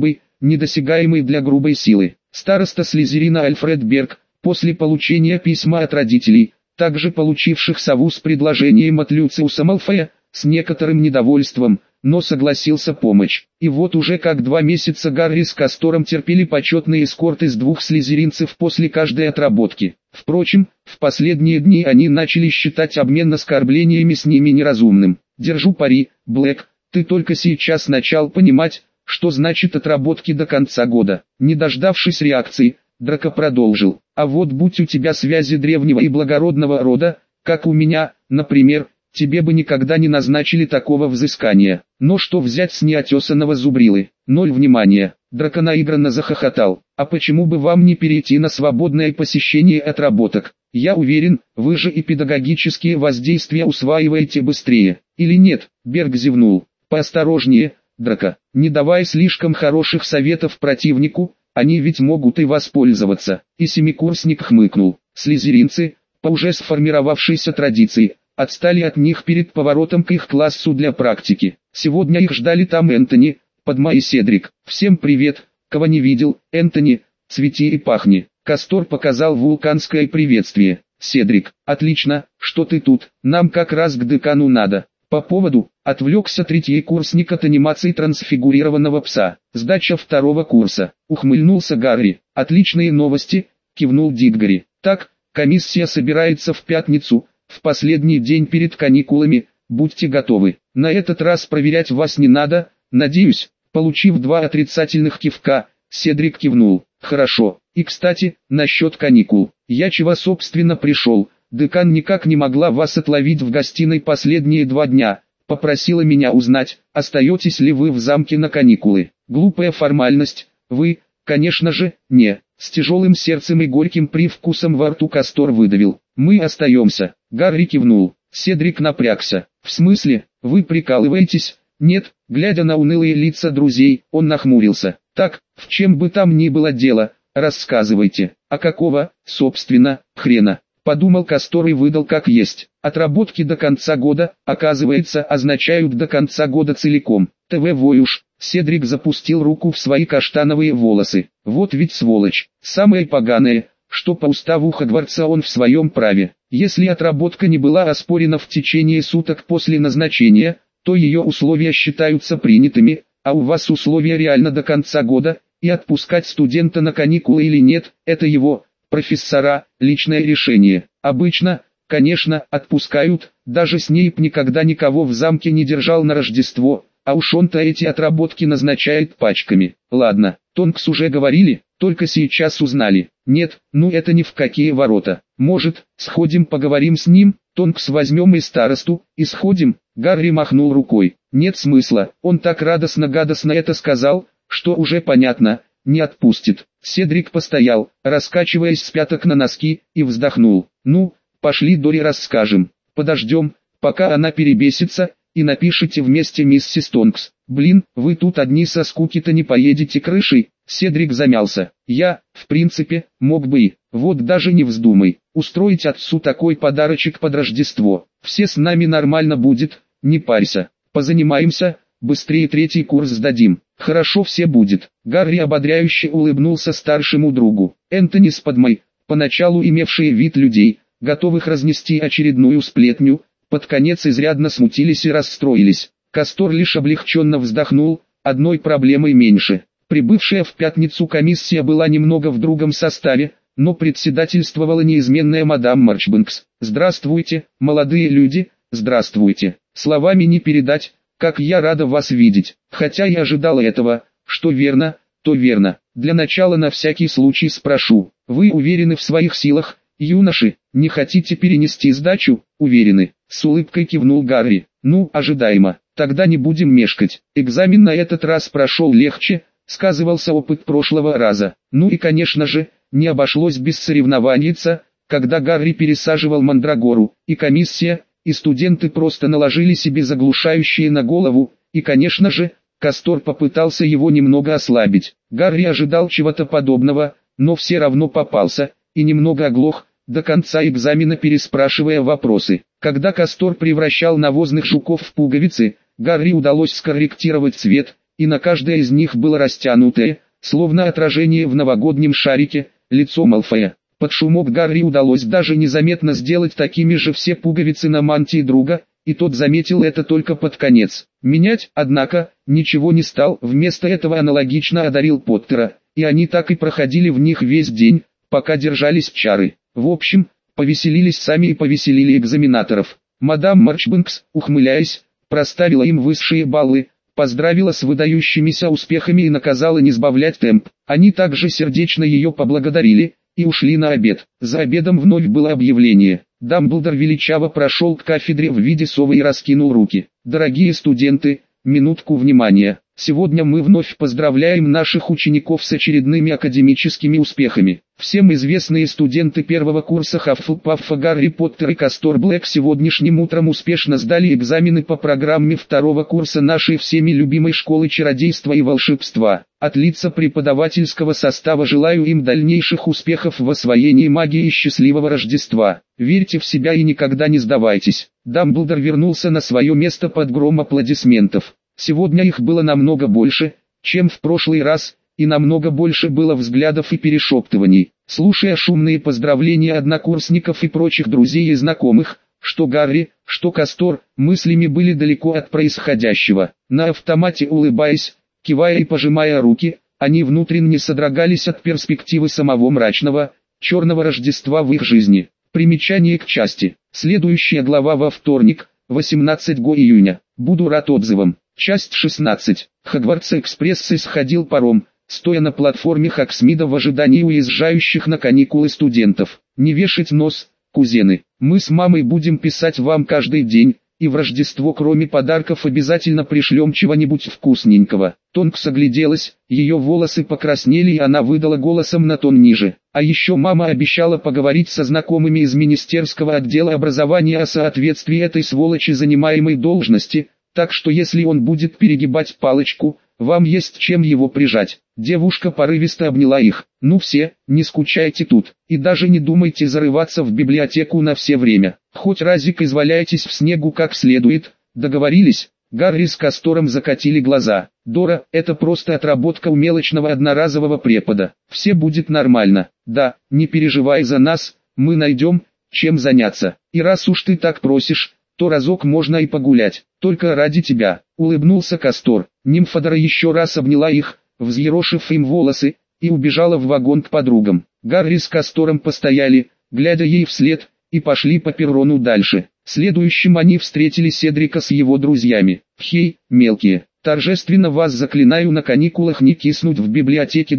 недосягаемый для грубой силы. Староста Слизерина Альфред Берг, после получения письма от родителей, также получивших сову с предложением от Люциуса Малфоя, с некоторым недовольством, но согласился помочь. И вот уже как 2 месяца Гарри с Кастором терпели почетный эскорт из 2 слизеринцев после каждой отработки. Впрочем, в последние дни они начали считать обмен оскорблениями с ними неразумным. «Держу пари, Блэк, ты только сейчас начал понимать, что значит отработки до конца года». Не дождавшись реакции, Драко продолжил: «А вот будь у тебя связи древнего и благородного рода, как у меня, например, тебе бы никогда не назначили такого взыскания. Но что взять с неотесанного зубрилы? 0 внимания». Драко наигранно захохотал. «А почему бы вам не перейти на свободное посещение отработок? Я уверен, вы же и педагогические воздействия усваиваете быстрее. Или нет?» Берг зевнул. «Поосторожнее, Драко, не давай слишком хороших советов противнику, они ведь могут и воспользоваться». И семикурсник хмыкнул. Слизеринцы, по уже сформировавшейся традиции, отстали от них перед поворотом к их классу для практики. Сегодня их ждали там Энтони, Падма и Седрик. «Всем привет, кого не видел, Энтони, цвети и пахни». Кастор показал вулканское приветствие. «Седрик, отлично, что ты тут, нам как раз к декану надо». По поводу, отвлекся третий курсник от анимации трансфигурированного пса. «Сдача 2-го курса», ухмыльнулся Гарри. «Отличные новости», кивнул Дитгори. «Так, комиссия собирается в пятницу, в последний день перед каникулами, будьте готовы. На этот раз проверять вас не надо, надеюсь». Получив 2 отрицательных кивка, Седрик кивнул. «Хорошо, и кстати, насчет каникул. Я чего собственно пришел, декан никак не могла вас отловить в гостиной последние 2 дня. Попросила меня узнать, остаетесь ли вы в замке на каникулы. Глупая формальность, вы, конечно же, не». С тяжелым сердцем и горьким привкусом во рту Кастор выдавил: «Мы остаемся». Гарри кивнул. Седрик напрягся. «В смысле, вы прикалываетесь?» «Нет», глядя на унылые лица друзей, он нахмурился. «Так, в чем бы там ни было дело, рассказывайте». «А какого, собственно, хрена?» Подумал Кастор и выдал как есть. «Отработки до конца года, оказывается, означают до конца года целиком. ТВ уж». Седрик запустил руку в свои каштановые волосы. «Вот ведь сволочь. Самое поганое, что по уставу Хогвартса он в своем праве. Если отработка не была оспорена в течение суток после назначения, то ее условия считаются принятыми, а у вас условия реально до конца года, и отпускать студента на каникулы или нет, это его, профессора, личное решение. Обычно, конечно, отпускают, даже Снейп никогда никого в замке не держал на Рождество, а уж он-то эти отработки назначает пачками. Ладно, Тонкс уже говорили, только сейчас узнали. Нет, ну это ни в какие ворота. Может, сходим поговорим с ним? Тонкс возьмем и старосту, и сходим?» Гарри махнул рукой. «Нет смысла, он так радостно-гадостно это сказал, что уже понятно, не отпустит». Седрик постоял, раскачиваясь с пяток на носки, и вздохнул. «Ну, пошли Дори расскажем. Подождем, пока она перебесится, и напишите вместе миссис Тонкс. Блин, вы тут одни со скуки-то не поедете крышей». Седрик замялся. «Я, в принципе, мог бы и, вот даже не вздумай, устроить отцу такой подарочек под Рождество. Все с нами нормально будет, не парься. Позанимаемся, быстрее 3-й курс сдадим. Хорошо все будет». Гарри ободряюще улыбнулся старшему другу. Энтони с Падмой, поначалу имевшие вид людей, готовых разнести очередную сплетню, под конец изрядно смутились и расстроились. Кастор лишь облегченно вздохнул, одной проблемой меньше. Прибывшая в пятницу комиссия была немного в другом составе, но председательствовала неизменная мадам Марчбэнкс. «Здравствуйте, молодые люди, здравствуйте. Словами не передать, как я рада вас видеть, хотя и ожидала этого, что верно, то верно. Для начала на всякий случай спрошу, вы уверены в своих силах, юноши, не хотите перенести сдачу?» «Уверены», с улыбкой кивнул Гарри. «Ну, ожидаемо, тогда не будем мешкать. Экзамен на этот раз прошел легче, сказывался опыт прошлого раза. Ну и конечно же, не обошлось без соревнованица, когда Гарри пересаживал Мандрагору, и комиссия, и студенты просто наложили себе заглушающие на голову, и конечно же, Кастор попытался его немного ослабить. Гарри ожидал чего-то подобного, но все равно попался, и немного оглох, до конца экзамена переспрашивая вопросы. Когда Кастор превращал навозных жуков в пуговицы, Гарри удалось скорректировать цвет, и на каждой из них было растянутое, словно отражение в новогоднем шарике, лицо Малфоя. Под шумок Гарри удалось даже незаметно сделать такими же все пуговицы на мантии друга, и тот заметил это только под конец. Менять, однако, ничего не стал, вместо этого аналогично одарил Поттера, и они так и проходили в них весь день, пока держались чары. В общем, повеселились сами и повеселили экзаменаторов. Мадам Марчбанкс, ухмыляясь, проставила им высшие баллы, поздравила с выдающимися успехами и наказала не сбавлять темп. Они также сердечно ее поблагодарили и ушли на обед. За обедом вновь было объявление. Дамблдор величаво прошел к кафедре в виде совы и раскинул руки. «Дорогие студенты, минутку внимания. Сегодня мы вновь поздравляем наших учеников с очередными академическими успехами. Всем известные студенты первого курса Хаффлпаффа Гарри Поттер и Кастор Блэк сегодняшним утром успешно сдали экзамены по программе второго курса нашей всеми любимой школы чародейства и волшебства. От лица преподавательского состава желаю им дальнейших успехов в освоении магии и счастливого Рождества. Верьте в себя и никогда не сдавайтесь». Дамблдор вернулся на свое место под гром аплодисментов. Сегодня их было намного больше, чем в прошлый раз, и намного больше было взглядов и перешептываний. Слушая шумные поздравления однокурсников и прочих друзей и знакомых, что Гарри, что Кастор, мыслями были далеко от происходящего. На автомате улыбаясь, кивая и пожимая руки, они внутренне содрогались от перспективы самого мрачного, черного Рождества в их жизни. Примечание к части. Следующая глава во вторник, 18 июня. Буду рад отзывам. Часть 16. Хогвартс-экспресс исходил паром, стоя на платформе Хоксмида в ожидании уезжающих на каникулы студентов. Не вешать нос, кузены. Мы с мамой будем писать вам каждый день, и в Рождество кроме подарков обязательно пришлем чего-нибудь вкусненького. Тонкс огляделась, ее волосы покраснели и она выдала голосом на тон ниже. А еще мама обещала поговорить со знакомыми из министерского отдела образования о соответствии этой сволочи занимаемой должности, так что если он будет перегибать палочку, вам есть чем его прижать. Девушка порывисто обняла их. Ну все, не скучайте тут, и даже не думайте зарываться в библиотеку на все время. Хоть разик изваляйтесь в снегу как следует, договорились? Гарри с Кастором закатили глаза. Дора, это просто отработка у мелочного одноразового препода. Все будет нормально. Да, не переживай за нас, мы найдем, чем заняться. И раз уж ты так просишь, то разок можно и погулять, только ради тебя», — улыбнулся Кастор. Нимфодора еще раз обняла их, взъерошив им волосы, и убежала в вагон к подругам. Гарри с Кастором постояли, глядя ей вслед, и пошли по перрону дальше. Следующим они встретили Седрика с его друзьями. «Хей, мелкие, торжественно вас заклинаю на каникулах не киснуть в библиотеке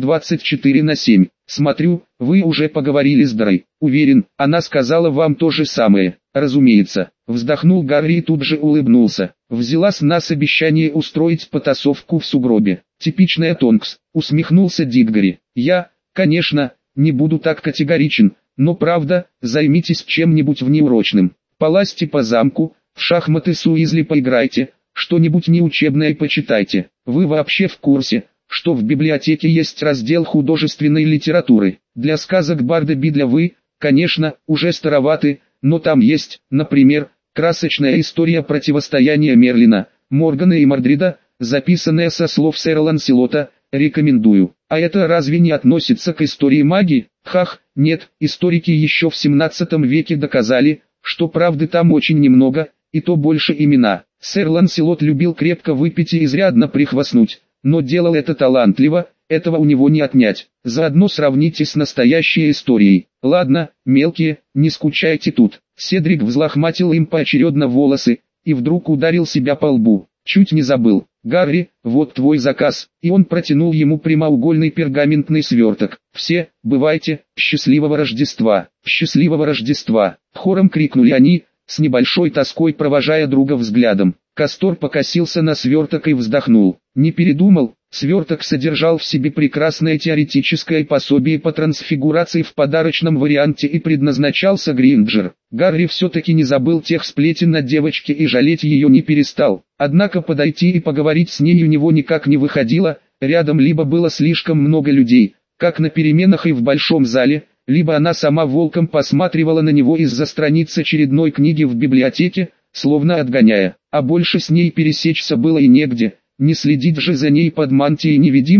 24/7. Смотрю, вы уже поговорили с Дорой. Уверен, она сказала вам то же самое». «Разумеется», — вздохнул Гарри и тут же улыбнулся. «Взяла с нас обещание устроить потасовку в сугробе». «Типичная Тонкс», — усмехнулся Диггори. «Я, конечно, не буду так категоричен, но правда, займитесь чем-нибудь внеурочным. Полазьте по замку, в шахматы с Уизли поиграйте, что-нибудь неучебное почитайте. Вы вообще в курсе, что в библиотеке есть раздел художественной литературы? Для сказок Барда Бидля вы, конечно, уже староваты, но там есть, например, красочная история противостояния Мерлина, Моргана и Мордрида, записанная со слов сэра Ланселота, рекомендую. А это разве не относится к истории магии? Хах, нет, историки еще в 17 веке доказали, что правды там очень немного, и то больше имена. Сэр Ланселот любил крепко выпить и изрядно прихвастнуть, но делал это талантливо, этого у него не отнять. Заодно сравните с настоящей историей. Ладно, мелкие, не скучайте тут. Седрик взлохматил им поочередно волосы, и вдруг ударил себя по лбу. Чуть не забыл. «Гарри, вот твой заказ», и он протянул ему прямоугольный пергаментный сверток. «Все, бывайте, счастливого Рождества, счастливого Рождества», хором крикнули они, с небольшой тоской провожая друга взглядом. Кастор покосился на сверток и вздохнул. Не передумал, сверток содержал в себе прекрасное теоретическое пособие по трансфигурации в подарочном варианте и предназначался Гринджер. Гарри все-таки не забыл тех сплетен от девочки и жалеть ее не перестал. Однако подойти и поговорить с ней у него никак не выходило, рядом либо было слишком много людей, как на переменах и в большом зале, либо она сама волком посматривала на него из-за страниц очередной книги в библиотеке, словно отгоняя, а больше с ней пересечься было и негде, не следить же за ней под мантией невидимкой.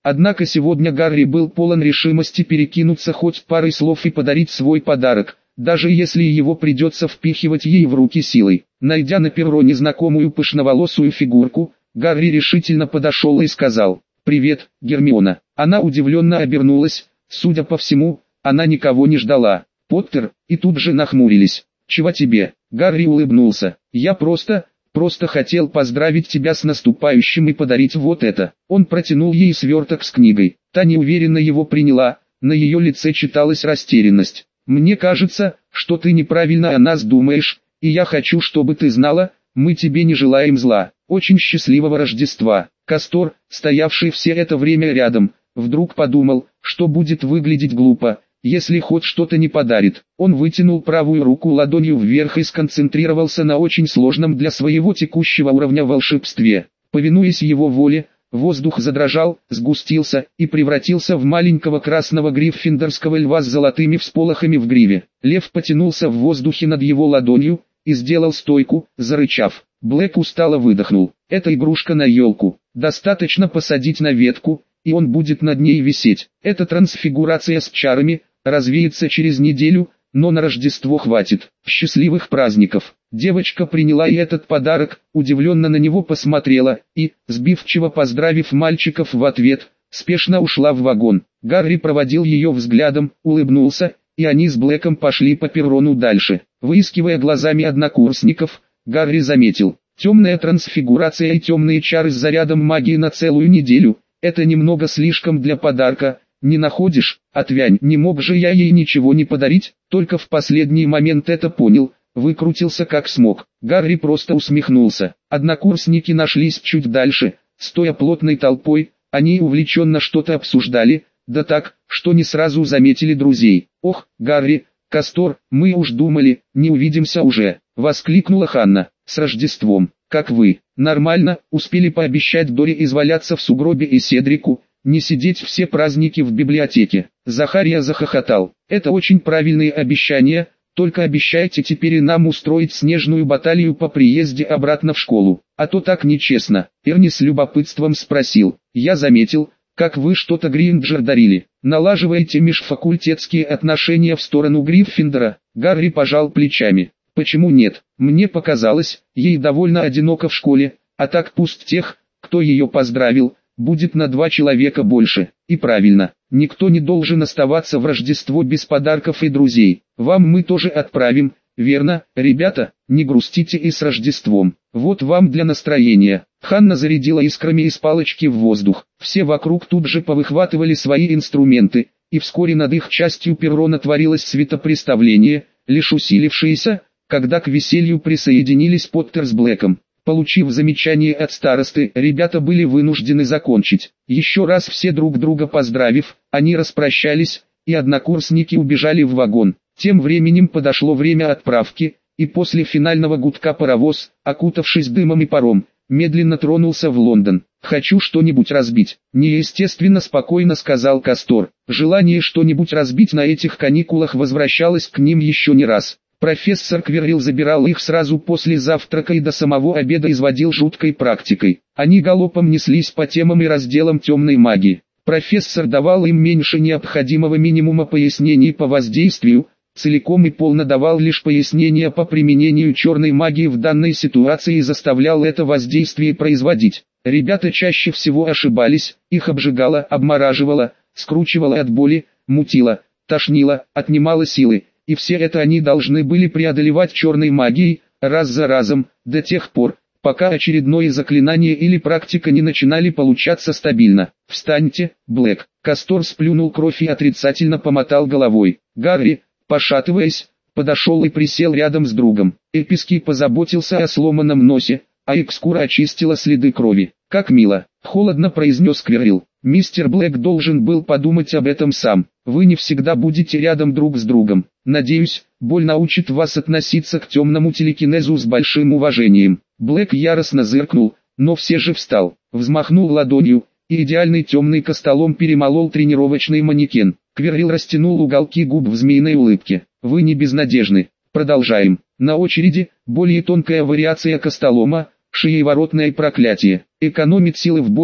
Однако сегодня Гарри был полон решимости перекинуться хоть парой слов и подарить свой подарок, даже если его придется впихивать ей в руки силой. Найдя на перроне знакомую пышноволосую фигурку, Гарри решительно подошел и сказал: «Привет, Гермиона». Она удивленно обернулась, судя по всему, она никого не ждала. «Поттер», и тут же нахмурились. «Чего тебе?» Гарри улыбнулся. «Я просто хотел поздравить тебя с наступающим и подарить вот это». Он протянул ей сверток с книгой. Та неуверенно его приняла, на ее лице читалась растерянность. «Мне кажется, что ты неправильно о нас думаешь, и я хочу, чтобы ты знала, мы тебе не желаем зла. Очень счастливого Рождества». Кастор, стоявший все это время рядом, вдруг подумал, что будет выглядеть глупо, если хоть что-то не подарит. Он вытянул правую руку ладонью вверх и сконцентрировался на очень сложном для своего текущего уровня волшебстве. Повинуясь его воле, воздух задрожал, сгустился и превратился в маленького красного гриффиндорского льва с золотыми всполохами в гриве. Лев потянулся в воздухе над его ладонью и сделал стойку, зарычав. Блэк устало выдохнул. «Это игрушка на елку. Достаточно посадить на ветку, и он будет над ней висеть. Эта трансфигурация с чарами развеется через неделю, но на Рождество хватит. Счастливых праздников». Девочка приняла и этот подарок, удивленно на него посмотрела и, сбивчиво поздравив мальчиков в ответ, спешно ушла в вагон. Гарри проводил ее взглядом, улыбнулся, и они с Блэком пошли по перрону дальше. Выискивая глазами однокурсников, Гарри заметил: темная трансфигурация и темные чары с зарядом магии на целую неделю. Это немного слишком для подарка, не находишь? Отвянь, не мог же я ей ничего не подарить? Только в последний момент это понял, выкрутился как смог. Гарри просто усмехнулся. Однокурсники нашлись чуть дальше, стоя плотной толпой, они увлеченно что-то обсуждали, да так, что не сразу заметили друзей. «Ох, Гарри, Кастор, мы уж думали, не увидимся уже», — воскликнула Ханна. «С Рождеством, как вы?» «Нормально, успели пообещать Дори изваляться в сугробе и Седрику, не сидеть все праздники в библиотеке». Захария захохотал. «Это очень правильные обещания, только обещайте теперь и нам устроить снежную баталию по приезде обратно в школу, а то так нечестно». Эрни с любопытством спросил: «Я заметил, как вы что-то Гринджер дарили. Налаживаете межфакультетские отношения в сторону Гриффиндора?» Гарри пожал плечами. «Почему нет? Мне показалось, ей довольно одиноко в школе, а так пусть тех, кто ее поздравил, будет на 2 человека больше. И правильно, никто не должен оставаться в Рождество без подарков и друзей. Вам мы тоже отправим, верно, ребята? Не грустите и с Рождеством. Вот вам для настроения». Ханна зарядила искрами из палочки в воздух. Все вокруг тут же повыхватывали свои инструменты, и вскоре над их частью перрона творилось светопреставление, лишь усилившееся, когда к веселью присоединились Поттер с Блэком. Получив замечание от старосты, ребята были вынуждены закончить. Еще раз все друг друга поздравив, они распрощались, и однокурсники убежали в вагон. Тем временем подошло время отправки, и после финального гудка паровоз, окутавшись дымом и паром, медленно тронулся в Лондон. «Хочу что-нибудь разбить», — неестественно спокойно сказал Кастор. Желание что-нибудь разбить на этих каникулах возвращалось к ним еще не раз. Профессор Квиррелл забирал их сразу после завтрака и до самого обеда изводил жуткой практикой. Они галопом неслись по темам и разделам темной магии. Профессор давал им меньше необходимого минимума пояснений по воздействию, целиком и полно давал лишь пояснения по применению черной магии в данной ситуации и заставлял это воздействие производить. Ребята чаще всего ошибались, их обжигало, обмораживало, скручивало от боли, мутило, тошнило, отнимало силы. И все это они должны были преодолевать черной магией, раз за разом, до тех пор, пока очередное заклинание или практика не начинали получаться стабильно. «Встаньте, Блэк!» Кастор сплюнул кровь и отрицательно помотал головой. Гарри, пошатываясь, подошел и присел рядом с другом. Эпиский позаботился о сломанном носе, а Экскура очистила следы крови. «Как мило!» — холодно произнес Квиррелл. «Мистер Блэк должен был подумать об этом сам. Вы не всегда будете рядом друг с другом. Надеюсь, боль научит вас относиться к темному телекинезу с большим уважением». Блэк яростно зыркнул, но все же встал, взмахнул ладонью, и идеальный темный костолом перемолол тренировочный манекен. Квиррелл растянул уголки губ в змеиной улыбке. «Вы не безнадежны. Продолжаем. На очереди, более тонкая вариация костолома, шиеворотное проклятие. Экономит силы в бою,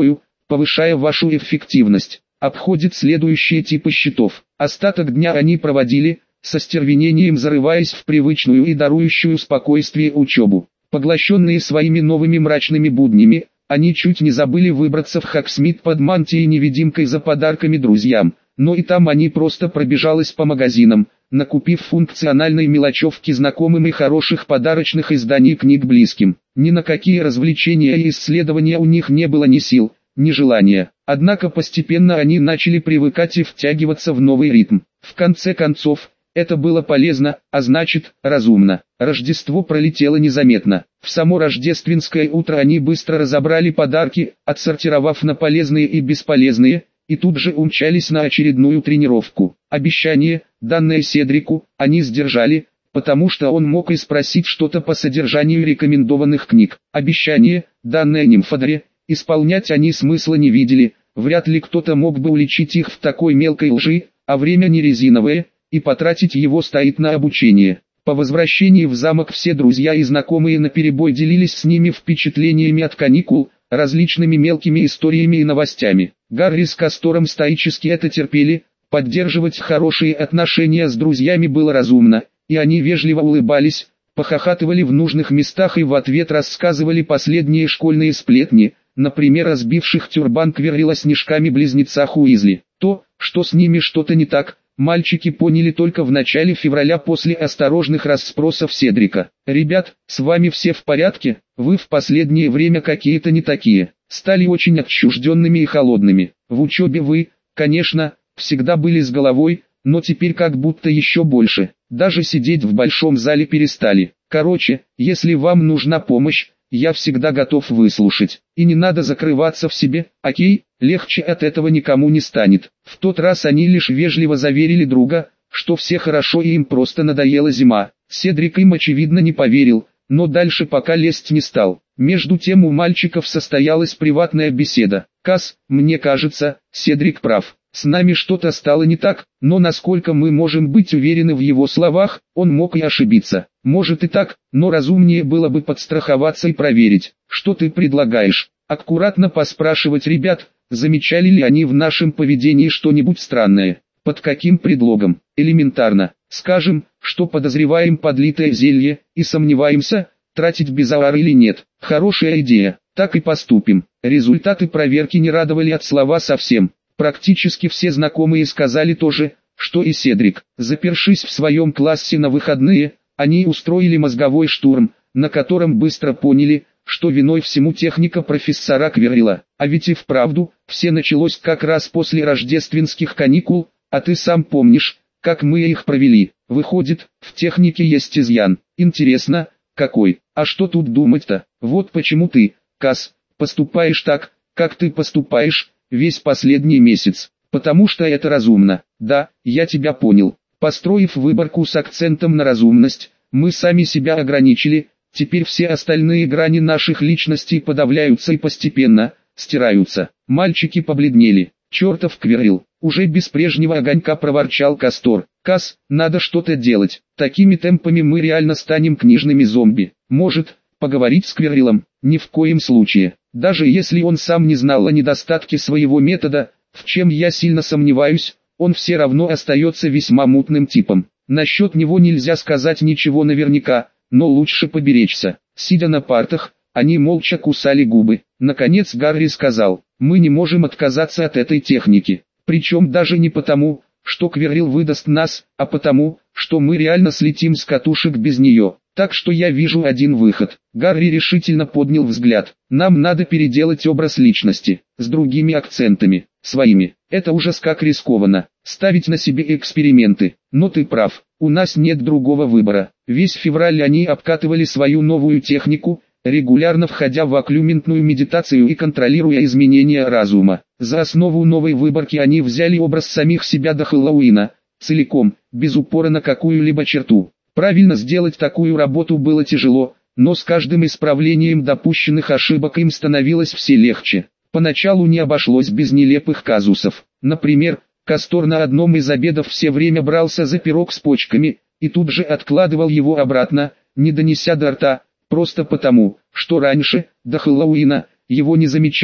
повышая вашу эффективность. Обходит следующие типы счетов. Остаток дня они проводили, со стервенением зарываясь в привычную и дарующую спокойствие учебу. Поглощенные своими новыми мрачными буднями, они чуть не забыли выбраться в Хоксмит под мантией-невидимкой за подарками друзьям, но и там они просто пробежались по магазинам, накупив функциональной мелочевки знакомым и хороших подарочных изданий книг близким. Ни на какие развлечения и исследования у них не было ни сил, ни желания. Однако постепенно они начали привыкать и втягиваться в новый ритм. В конце концов, это было полезно, а значит, разумно. Рождество пролетело незаметно. В само рождественское утро они быстро разобрали подарки, отсортировав на полезные и бесполезные, и тут же умчались на очередную тренировку. Обещание, данное Седрику, они сдержали, потому что он мог и спросить что-то по содержанию рекомендованных книг. Обещание, данное Нимфодре, исполнять они смысла не видели, вряд ли кто-то мог бы уличить их в такой мелкой лжи, а время не резиновое, и потратить его стоит на обучение. По возвращении в замок все друзья и знакомые наперебой делились с ними впечатлениями от каникул, различными мелкими историями и новостями. Гарри с Кастором стоически это терпели, поддерживать хорошие отношения с друзьями было разумно, и они вежливо улыбались, похохатывали в нужных местах и в ответ рассказывали последние школьные сплетни, например, о сбивших тюрбан Квиррила снежками-близнецах Уизли. То, что с ними что-то не так, мальчики поняли только в начале февраля после осторожных расспросов Седрика. «Ребят, с вами все в порядке? Вы в последнее время какие-то не такие. Стали очень отчужденными и холодными. В учебе вы, конечно, всегда были с головой, но теперь как будто еще больше. Даже сидеть в большом зале перестали. Короче, если вам нужна помощь, я всегда готов выслушать. И не надо закрываться в себе, окей? Легче от этого никому не станет». В тот раз они лишь вежливо заверили друга, что все хорошо и им просто надоела зима. Седрик им очевидно не поверил, но дальше пока лезть не стал. Между тем у мальчиков состоялась приватная беседа. «Кас, мне кажется, Седрик прав. С нами что-то стало не так, но насколько мы можем быть уверены в его словах, он мог и ошибиться. Может и так, но разумнее было бы подстраховаться и проверить. Что ты предлагаешь? Аккуратно поспрашивать ребят, замечали ли они в нашем поведении что-нибудь странное. Под каким предлогом? Элементарно. Скажем, что подозреваем подлитое зелье, и сомневаемся, тратить безавар или нет. Хорошая идея. Так и поступим». Результаты проверки не радовали от слова совсем. Практически все знакомые сказали то же, что и Седрик. Запершись в своем классе на выходные, они устроили мозговой штурм, на котором быстро поняли, что виной всему техника профессора Квиррила. А ведь и вправду, все началось как раз после рождественских каникул, а ты сам помнишь, как мы их провели. Выходит, в технике есть изъян. Интересно, какой? А что тут думать-то? Вот почему ты, Кас, поступаешь так, как ты поступаешь, весь последний месяц, потому что это разумно. Да, я тебя понял. Построив выборку с акцентом на разумность, мы сами себя ограничили, теперь все остальные грани наших личностей подавляются и постепенно стираются. Мальчики побледнели. «Чертов Квиррил!» Уже без прежнего огонька проворчал Кастор. «Кас, надо что-то делать. Такими темпами мы реально станем книжными зомби. Может, поговорить с Квиррилом?» «Ни в коем случае. Даже если он сам не знал о недостатке своего метода, в чем я сильно сомневаюсь, он все равно остается весьма мутным типом. Насчет него нельзя сказать ничего наверняка, но лучше поберечься». Сидя на партах, они молча кусали губы. Наконец Гарри сказал: «Мы не можем отказаться от этой техники. Причем даже не потому, что Квиррил выдаст нас, а потому, что мы реально слетим с катушек без нее. Так что я вижу один выход». Гарри решительно поднял взгляд. «Нам надо переделать образ личности, с другими акцентами, своими. Это ужас как рискованно, ставить на себе эксперименты. Но ты прав, у нас нет другого выбора». Весь февраль они обкатывали свою новую технику, регулярно входя в окклюментную медитацию и контролируя изменения разума. За основу новой выборки они взяли образ самих себя до Хэллоуина, целиком, без упора на какую-либо черту. Правильно сделать такую работу было тяжело, но с каждым исправлением допущенных ошибок им становилось все легче. Поначалу не обошлось без нелепых казусов. Например, Кастор на одном из обедов все время брался за пирог с почками, и тут же откладывал его обратно, не донеся до рта, просто потому, что раньше, до Хэллоуина, его не замечал,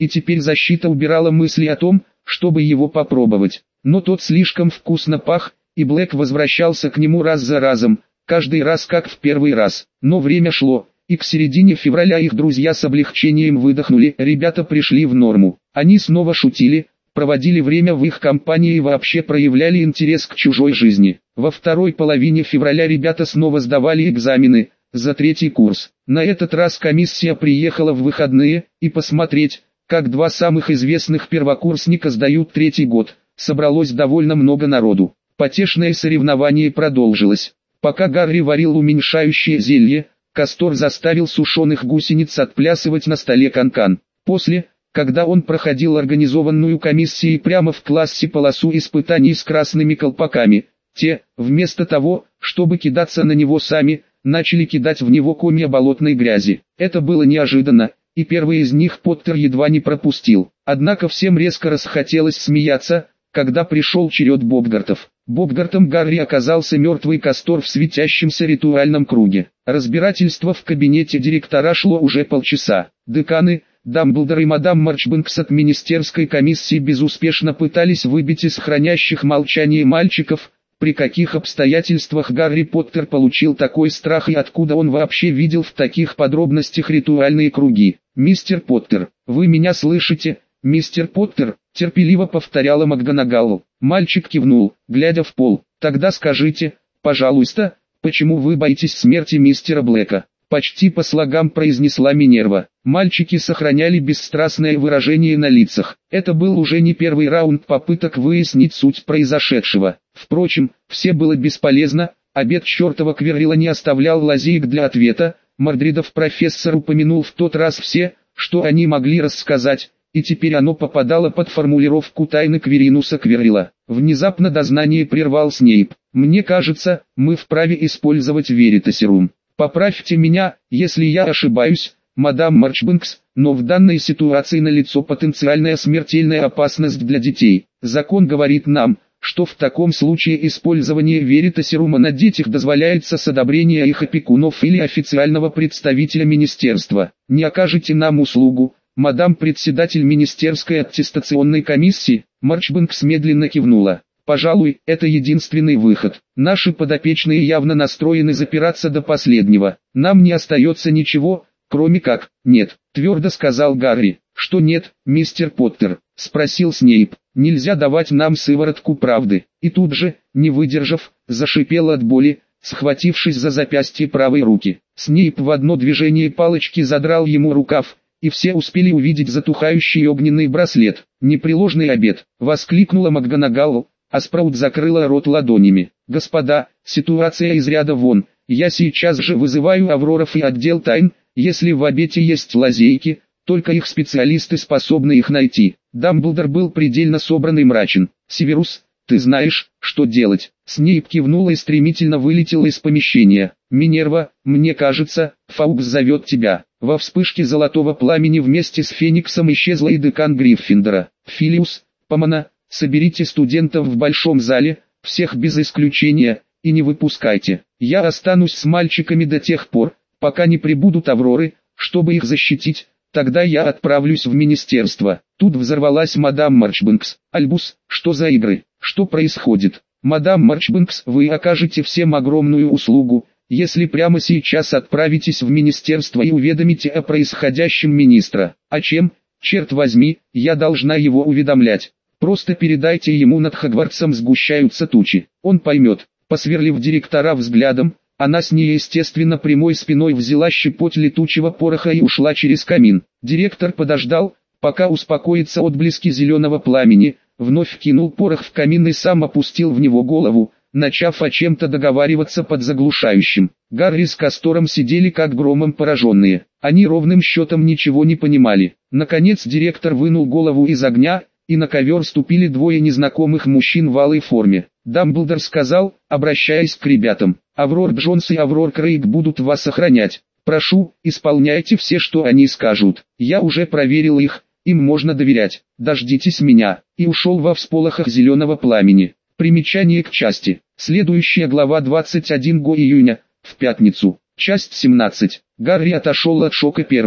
и теперь защита убирала мысли о том, чтобы его попробовать. Но тот слишком вкусно пах, и Блэк возвращался к нему раз за разом, каждый раз как в первый раз. Но время шло, и к середине февраля их друзья с облегчением выдохнули, ребята пришли в норму. Они снова шутили, проводили время в их компании и вообще проявляли интерес к чужой жизни. Во второй половине февраля ребята снова сдавали экзамены за третий курс. На этот раз комиссия приехала в выходные, и посмотреть, как два самых известных первокурсника сдают третий год, собралось довольно много народу. Потешное соревнование продолжилось. Пока Гарри варил уменьшающее зелье, Кастор заставил сушеных гусениц отплясывать на столе канкан. После, когда он проходил организованную комиссией прямо в классе полосу испытаний с красными колпаками, те, вместо того, чтобы кидаться на него сами, начали кидать в него комья болотной грязи. Это было неожиданно, и первый из них Поттер едва не пропустил. Однако всем резко расхотелось смеяться, когда пришел черед Бобгартов. Бобгартом Гарри оказался мертвый Кастор в светящемся ритуальном круге. Разбирательство в кабинете директора шло уже полчаса. Деканы, Дамблдор и мадам Марчбанкс от министерской комиссии безуспешно пытались выбить из хранящих молчание мальчиков, при каких обстоятельствах Гарри Поттер получил такой страх и откуда он вообще видел в таких подробностях ритуальные круги. «Мистер Поттер, вы меня слышите, мистер Поттер?» — терпеливо повторяла МакГонагал. Мальчик кивнул, глядя в пол. «Тогда скажите, пожалуйста, почему вы боитесь смерти мистера Блэка?» Почти по слогам произнесла Минерва. Мальчики сохраняли бесстрастное выражение на лицах. Это был уже не первый раунд попыток выяснить суть произошедшего. Впрочем, все было бесполезно, обед чертова Квиррилла не оставлял лазеек для ответа. Мордридов профессор упомянул в тот раз все, что они могли рассказать, и теперь оно попадало под формулировку тайны Квиринуса Квиррилла. Внезапно дознание прервал Снейп. «Мне кажется, мы вправе использовать Веритасерум. Поправьте меня, если я ошибаюсь, мадам Марчбанкс, но в данной ситуации налицо потенциальная смертельная опасность для детей. Закон говорит нам, что в таком случае использование Веритасерума на детях дозволяется с одобрения их опекунов или официального представителя министерства. Не окажете нам услугу, мадам председатель министерской аттестационной комиссии?» Марчбанкс медленно кивнула. «Пожалуй, это единственный выход. Наши подопечные явно настроены запираться до последнего. Нам не остается ничего, кроме как...» «Нет», — твердо сказал Гарри. «Что нет, мистер Поттер?» — спросил Снейп. «Нельзя давать нам сыворотку правды». И тут же, не выдержав, зашипел от боли, схватившись за запястье правой руки. Снейп в одно движение палочки задрал ему рукав, и все успели увидеть затухающий огненный браслет. «Непреложный обед!» — воскликнула МакГонагал, а Спраут закрыла рот ладонями. «Господа, ситуация из ряда вон. Я сейчас же вызываю Авроров и отдел тайн, если в обете есть лазейки, только их специалисты способны их найти». Дамблдор был предельно собран и мрачен. «Северус, ты знаешь, что делать». Снейп кивнул и стремительно вылетел из помещения. «Минерва, мне кажется, Фаукс зовет тебя». Во вспышке золотого пламени вместе с Фениксом исчезла и декан Гриффиндора. «Филиус, Помона, соберите студентов в большом зале, всех без исключения, и не выпускайте. Я останусь с мальчиками до тех пор, пока не прибудут Авроры, чтобы их защитить, тогда я отправлюсь в министерство». Тут взорвалась мадам Марчбанкс. «Альбус, что за игры? Что происходит? Мадам Марчбанкс, вы окажете всем огромную услугу, если прямо сейчас отправитесь в министерство и уведомите о происходящем министра. А чем, черт возьми, я должна его уведомлять? Просто передайте ему, над Хогвартсом сгущаются тучи. Он поймет». Посверлив директора взглядом, она с неестественно прямой спиной взяла щепоть летучего пороха и ушла через камин. Директор подождал, пока успокоятся отблески зеленого пламени, вновь кинул порох в камин и сам опустил в него голову, начав о чем-то договариваться под заглушающим. Гарри с Кастором сидели как громом пораженные. Они ровным счетом ничего не понимали. Наконец директор вынул голову из огня, и на ковер ступили двое незнакомых мужчин в алой форме. Дамблдор сказал, обращаясь к ребятам: «Аврор Джонс и Аврор Крейг будут вас охранять. Прошу, исполняйте все, что они скажут. Я уже проверил их, им можно доверять. Дождитесь меня». И ушел во всполохах зеленого пламени. Примечание к части. Следующая глава 21 июня, в пятницу. Часть 17. Гарри отошел от шока первым.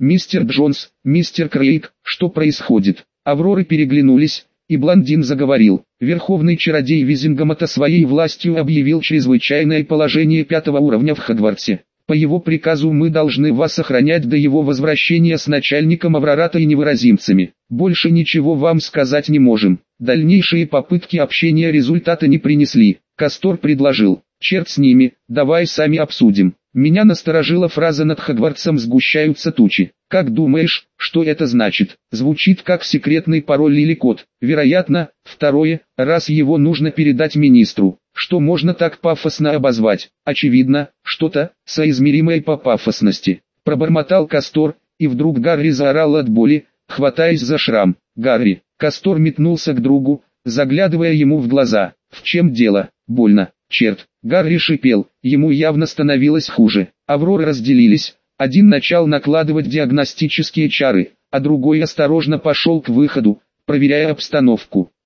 «Мистер Джонс, мистер Крейг, что происходит?» Авроры переглянулись, и блондин заговорил. Верховный чародей Визингамата своей властью объявил чрезвычайное положение 5-го уровня в Хогвартсе. По его приказу мы должны вас охранять до его возвращения с начальником Аврората и невыразимцами. Больше ничего вам сказать не можем. Дальнейшие попытки общения результата не принесли. Кастор предложил: черт с ними, давай сами обсудим. Меня насторожила фраза: над Хогвартсом сгущаются тучи. Как думаешь, что это значит? Звучит как секретный пароль или код. Вероятно, второе, раз его нужно передать министру. Что можно так пафосно обозвать? Очевидно, что-то, соизмеримое по пафосности. Пробормотал Кастор, и вдруг Гарри заорал от боли, хватаясь за шрам. «Гарри!» Кастор метнулся к другу, заглядывая ему в глаза. «В чем дело? Больно, черт!» Гарри шипел, ему явно становилось хуже. Авроры разделились, один начал накладывать диагностические чары, а другой осторожно пошел к выходу, проверяя обстановку.